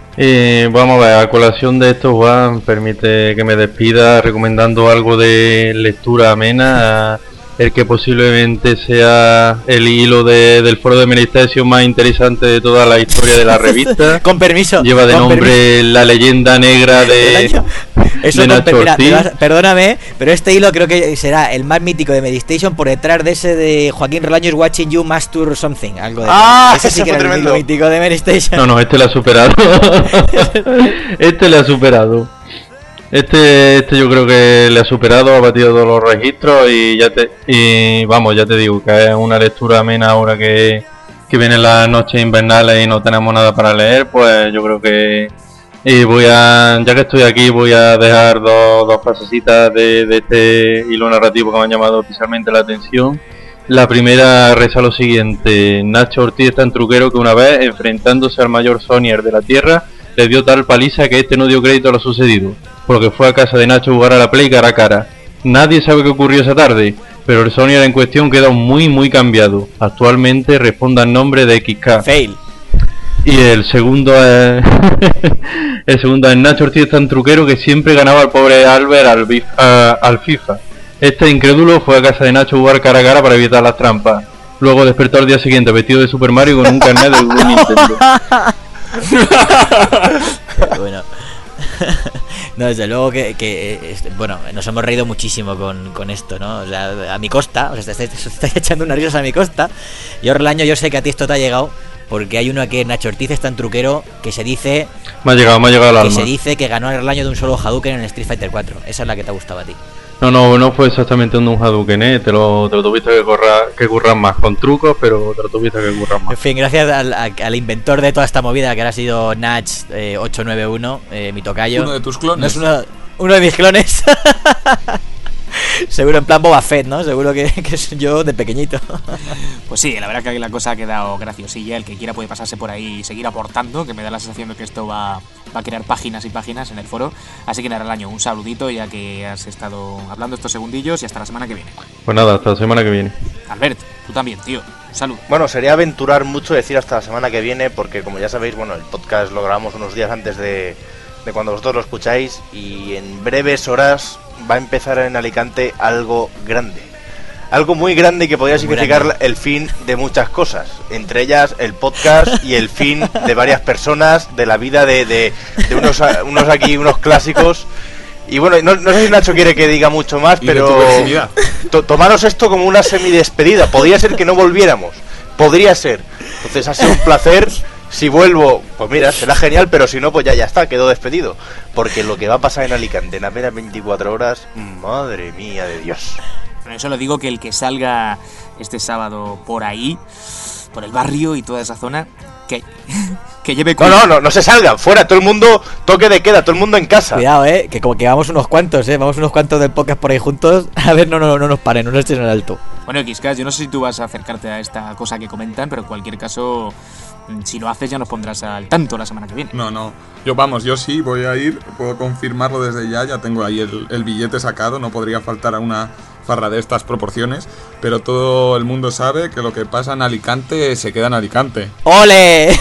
Vamos a ver, a colación de esto, Juan, permite que me despida recomendando algo de lectura amena, el que posiblemente sea el hilo del foro de Meristation más interesante de toda la historia de la revista. Con permiso. Lleva de nombre La leyenda negra de Nacho Ortiz. Perdóname, pero este hilo creo que será el más mítico de Medistation por detrás de ese de Joaquín Relaños Watching You Master Something, algo de ese sí que era el hilo mítico de Medistation. No, este lo ha superado. Este le ha superado. Este yo creo que le ha superado, ha batido todos los registros y ya te digo que es una lectura amena ahora que vienen las noches invernales y no tenemos nada para leer. Pues yo creo que ya que estoy aquí, voy a dejar dos frasecitas de este hilo narrativo que me han llamado especialmente la atención. La primera reza lo siguiente: Nacho Ortiz es tan truquero que una vez, enfrentándose al mayor Sonier de la Tierra, le dio tal paliza que este no dio crédito a lo sucedido, por lo que fue a casa de Nacho a jugar a la Play cara a cara. Nadie sabe qué ocurrió esa tarde, pero el Sonier en cuestión quedó muy cambiado. Actualmente responde al nombre de XK. Fail. Y el segundo es Nacho Ortiz tan truquero que siempre ganaba al pobre Albert al FIFA. Este incrédulo fue a casa de Nacho a jugar cara a cara para evitar las trampas. Luego despertó al día siguiente vestido de Super Mario con un carnet del Nintendo. Bueno. No, desde luego que bueno, nos hemos reído muchísimo con esto, ¿no? O sea, a mi costa, o sea, estáis echando unas risas a mi costa. Yo, Relaño, yo sé que a ti esto te ha llegado, porque hay uno que Nacho Ortiz es tan truquero que se dice... Me ha llegado al alma. Que se dice que ganó el Relaño de un solo Hadouken en el Street Fighter 4. Esa es la que te ha gustado a ti. No fue exactamente un Hadouken, te lo tuviste que currar más con trucos, pero te lo tuviste que currar más. En fin, gracias al inventor de toda esta movida, que ahora ha sido Nach 891, mi tocayo. Uno de tus clones. No es uno de mis clones. Seguro en plan Boba Fett, ¿no? Seguro que soy yo de pequeñito. Pues sí, la verdad que la cosa ha quedado graciosilla. El que quiera puede pasarse por ahí y seguir aportando, que me da la sensación de que esto va a crear páginas y páginas en el foro. Así que nada, Relaño, un saludito ya que has estado hablando estos segundillos y hasta la semana que viene. Pues nada, hasta la semana que viene. Albert, tú también, tío. Un saludo. Bueno, sería aventurar mucho decir hasta la semana que viene, porque como ya sabéis, bueno, el podcast lo grabamos unos días antes de cuando vosotros lo escucháis, y en breves horas va a empezar en Alicante algo grande. Algo muy grande que podría significar el fin de muchas cosas, entre ellas el podcast y el fin de varias personas, de la vida de unos clásicos. Y bueno, no sé si Nacho quiere que diga mucho más, pero tomaros esto como una semidespedida. Podría ser que no volviéramos, podría ser. Entonces ha sido un placer. Si vuelvo, pues mira, será genial, pero si no, pues ya está, quedó despedido. Porque lo que va a pasar en Alicante en apenas 24 horas, madre mía de Dios. Bueno, eso lo digo, que el que salga este sábado por ahí, por el barrio y toda esa zona, que lleve cuidado. No se salgan, fuera, todo el mundo, toque de queda, todo el mundo en casa. Cuidado, que como que vamos unos cuantos del podcast por ahí juntos. A ver, no nos paren, no nos echen en alto. Bueno, XK, yo no sé si tú vas a acercarte a esta cosa que comentan, pero en cualquier caso, si lo haces ya nos pondrás al tanto la semana que viene. No, yo sí voy a ir, puedo confirmarlo desde ya tengo ahí el billete sacado, no podría faltar a una farra de estas proporciones, pero todo el mundo sabe que lo que pasa en Alicante se queda en Alicante. ¡Ole!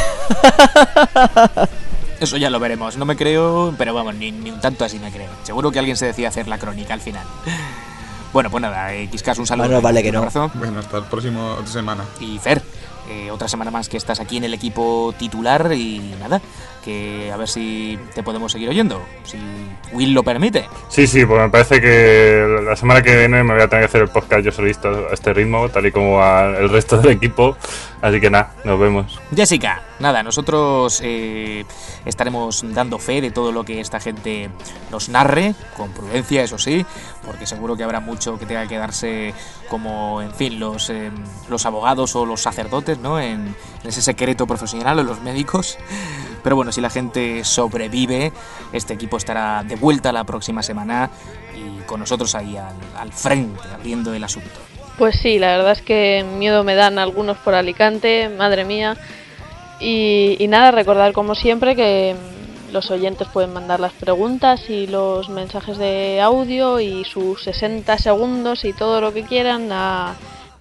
Eso ya lo veremos, no me creo, pero vamos, ni un tanto así me creo. Seguro que alguien se decide hacer la crónica al final. Bueno, pues nada, XK, un saludo. Bueno, vale que no. Abrazo. Bueno, hasta el próximo semana. Y Fer, otra semana más que estás aquí en el equipo titular y nada, que a ver si te podemos seguir oyendo, si Will lo permite. Sí, pues me parece que la semana que viene me voy a tener que hacer el podcast yo solista a este ritmo, tal y como el resto del equipo, así que nada, nos vemos. Jessica, nada, nosotros estaremos dando fe de todo lo que esta gente nos narre, con prudencia, eso sí, porque seguro que habrá mucho que tenga que darse como, en fin, los abogados o los sacerdotes, ¿no? En ese secreto profesional o los médicos. Pero bueno, si la gente sobrevive, este equipo estará de vuelta la próxima semana y con nosotros ahí al frente, abriendo el asunto. Pues sí, la verdad es que miedo me dan algunos por Alicante, madre mía. Y nada, recordar como siempre que los oyentes pueden mandar las preguntas y los mensajes de audio y sus 60 segundos y todo lo que quieran a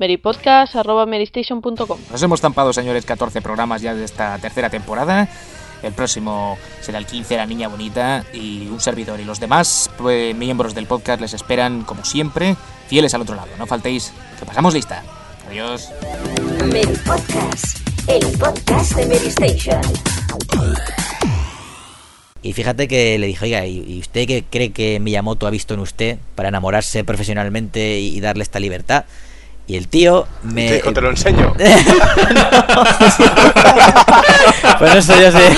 meripodcast@meristation.com. Nos hemos zampado, señores, 14 programas ya de esta tercera temporada El próximo será el 15, La Niña Bonita, y un servidor y los demás miembros del podcast les esperan, como siempre, fieles al otro lado. No faltéis, que pasamos lista. Adiós. Meri Podcast, el podcast de Meri Station. Y fíjate que le dije, oiga, ¿y usted qué cree que Miyamoto ha visto en used para enamorarse profesionalmente y darle esta libertad? Y el tío me... Te dijo, te lo enseño. Pues no sé, yo sé.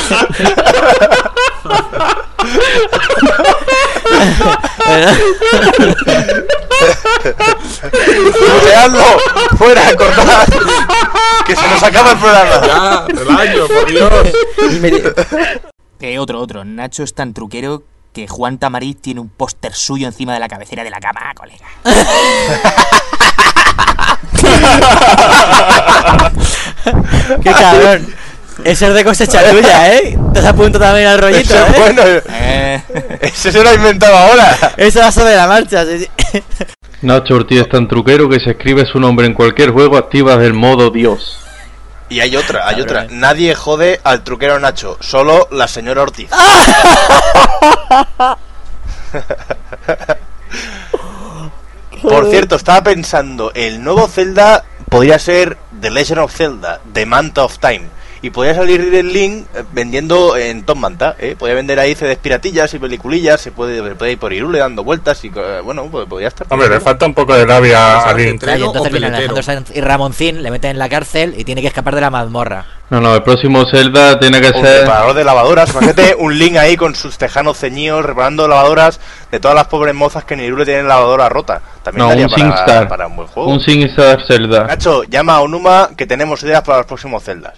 ¡Muteadlo! ¡Fuera, cortad! ¡Que se nos acaba el programa! Ya, el año, por Dios. Otro. Nacho es tan truquero que Juan Tamariz tiene un póster suyo encima de la cabecera de la cama, colega. ¡Qué cabrón! Eso es de cosecha tuya, ¿eh? Te has apuntado también al rollito, Eso es bueno. Ese se lo ha inventado ahora. Eso va sobre la marcha, sí. Nacho Ortiz es tan truquero que si escribe su nombre en cualquier juego activas el modo Dios. Y hay otra. Nadie jode al truquero Nacho, solo la señora Ortiz. Por cierto, estaba pensando, el nuevo Zelda podría ser The Legend of Zelda, The Manta of Time. Y podría salir el Link vendiendo en Top Manta, podría vender ahí CDs piratillas y peliculillas, se puede ir por Irule dando vueltas y bueno, pues podría estar. Hombre, le falta un poco de labia a Link. Y entonces viene Alejandro Sanz y Ramoncín, le meten en la cárcel y tiene que escapar de la mazmorra. No, el próximo Zelda tiene que Un ser... reparador de lavadoras, imagínate un Link ahí con sus tejanos ceñidos reparando lavadoras de todas las pobres mozas que en Irule tienen lavadora rota. También daría un SingStar. para un buen juego. Un SingStar Zelda. Nacho, llama a Onuma que tenemos ideas para los próximos Zeldas.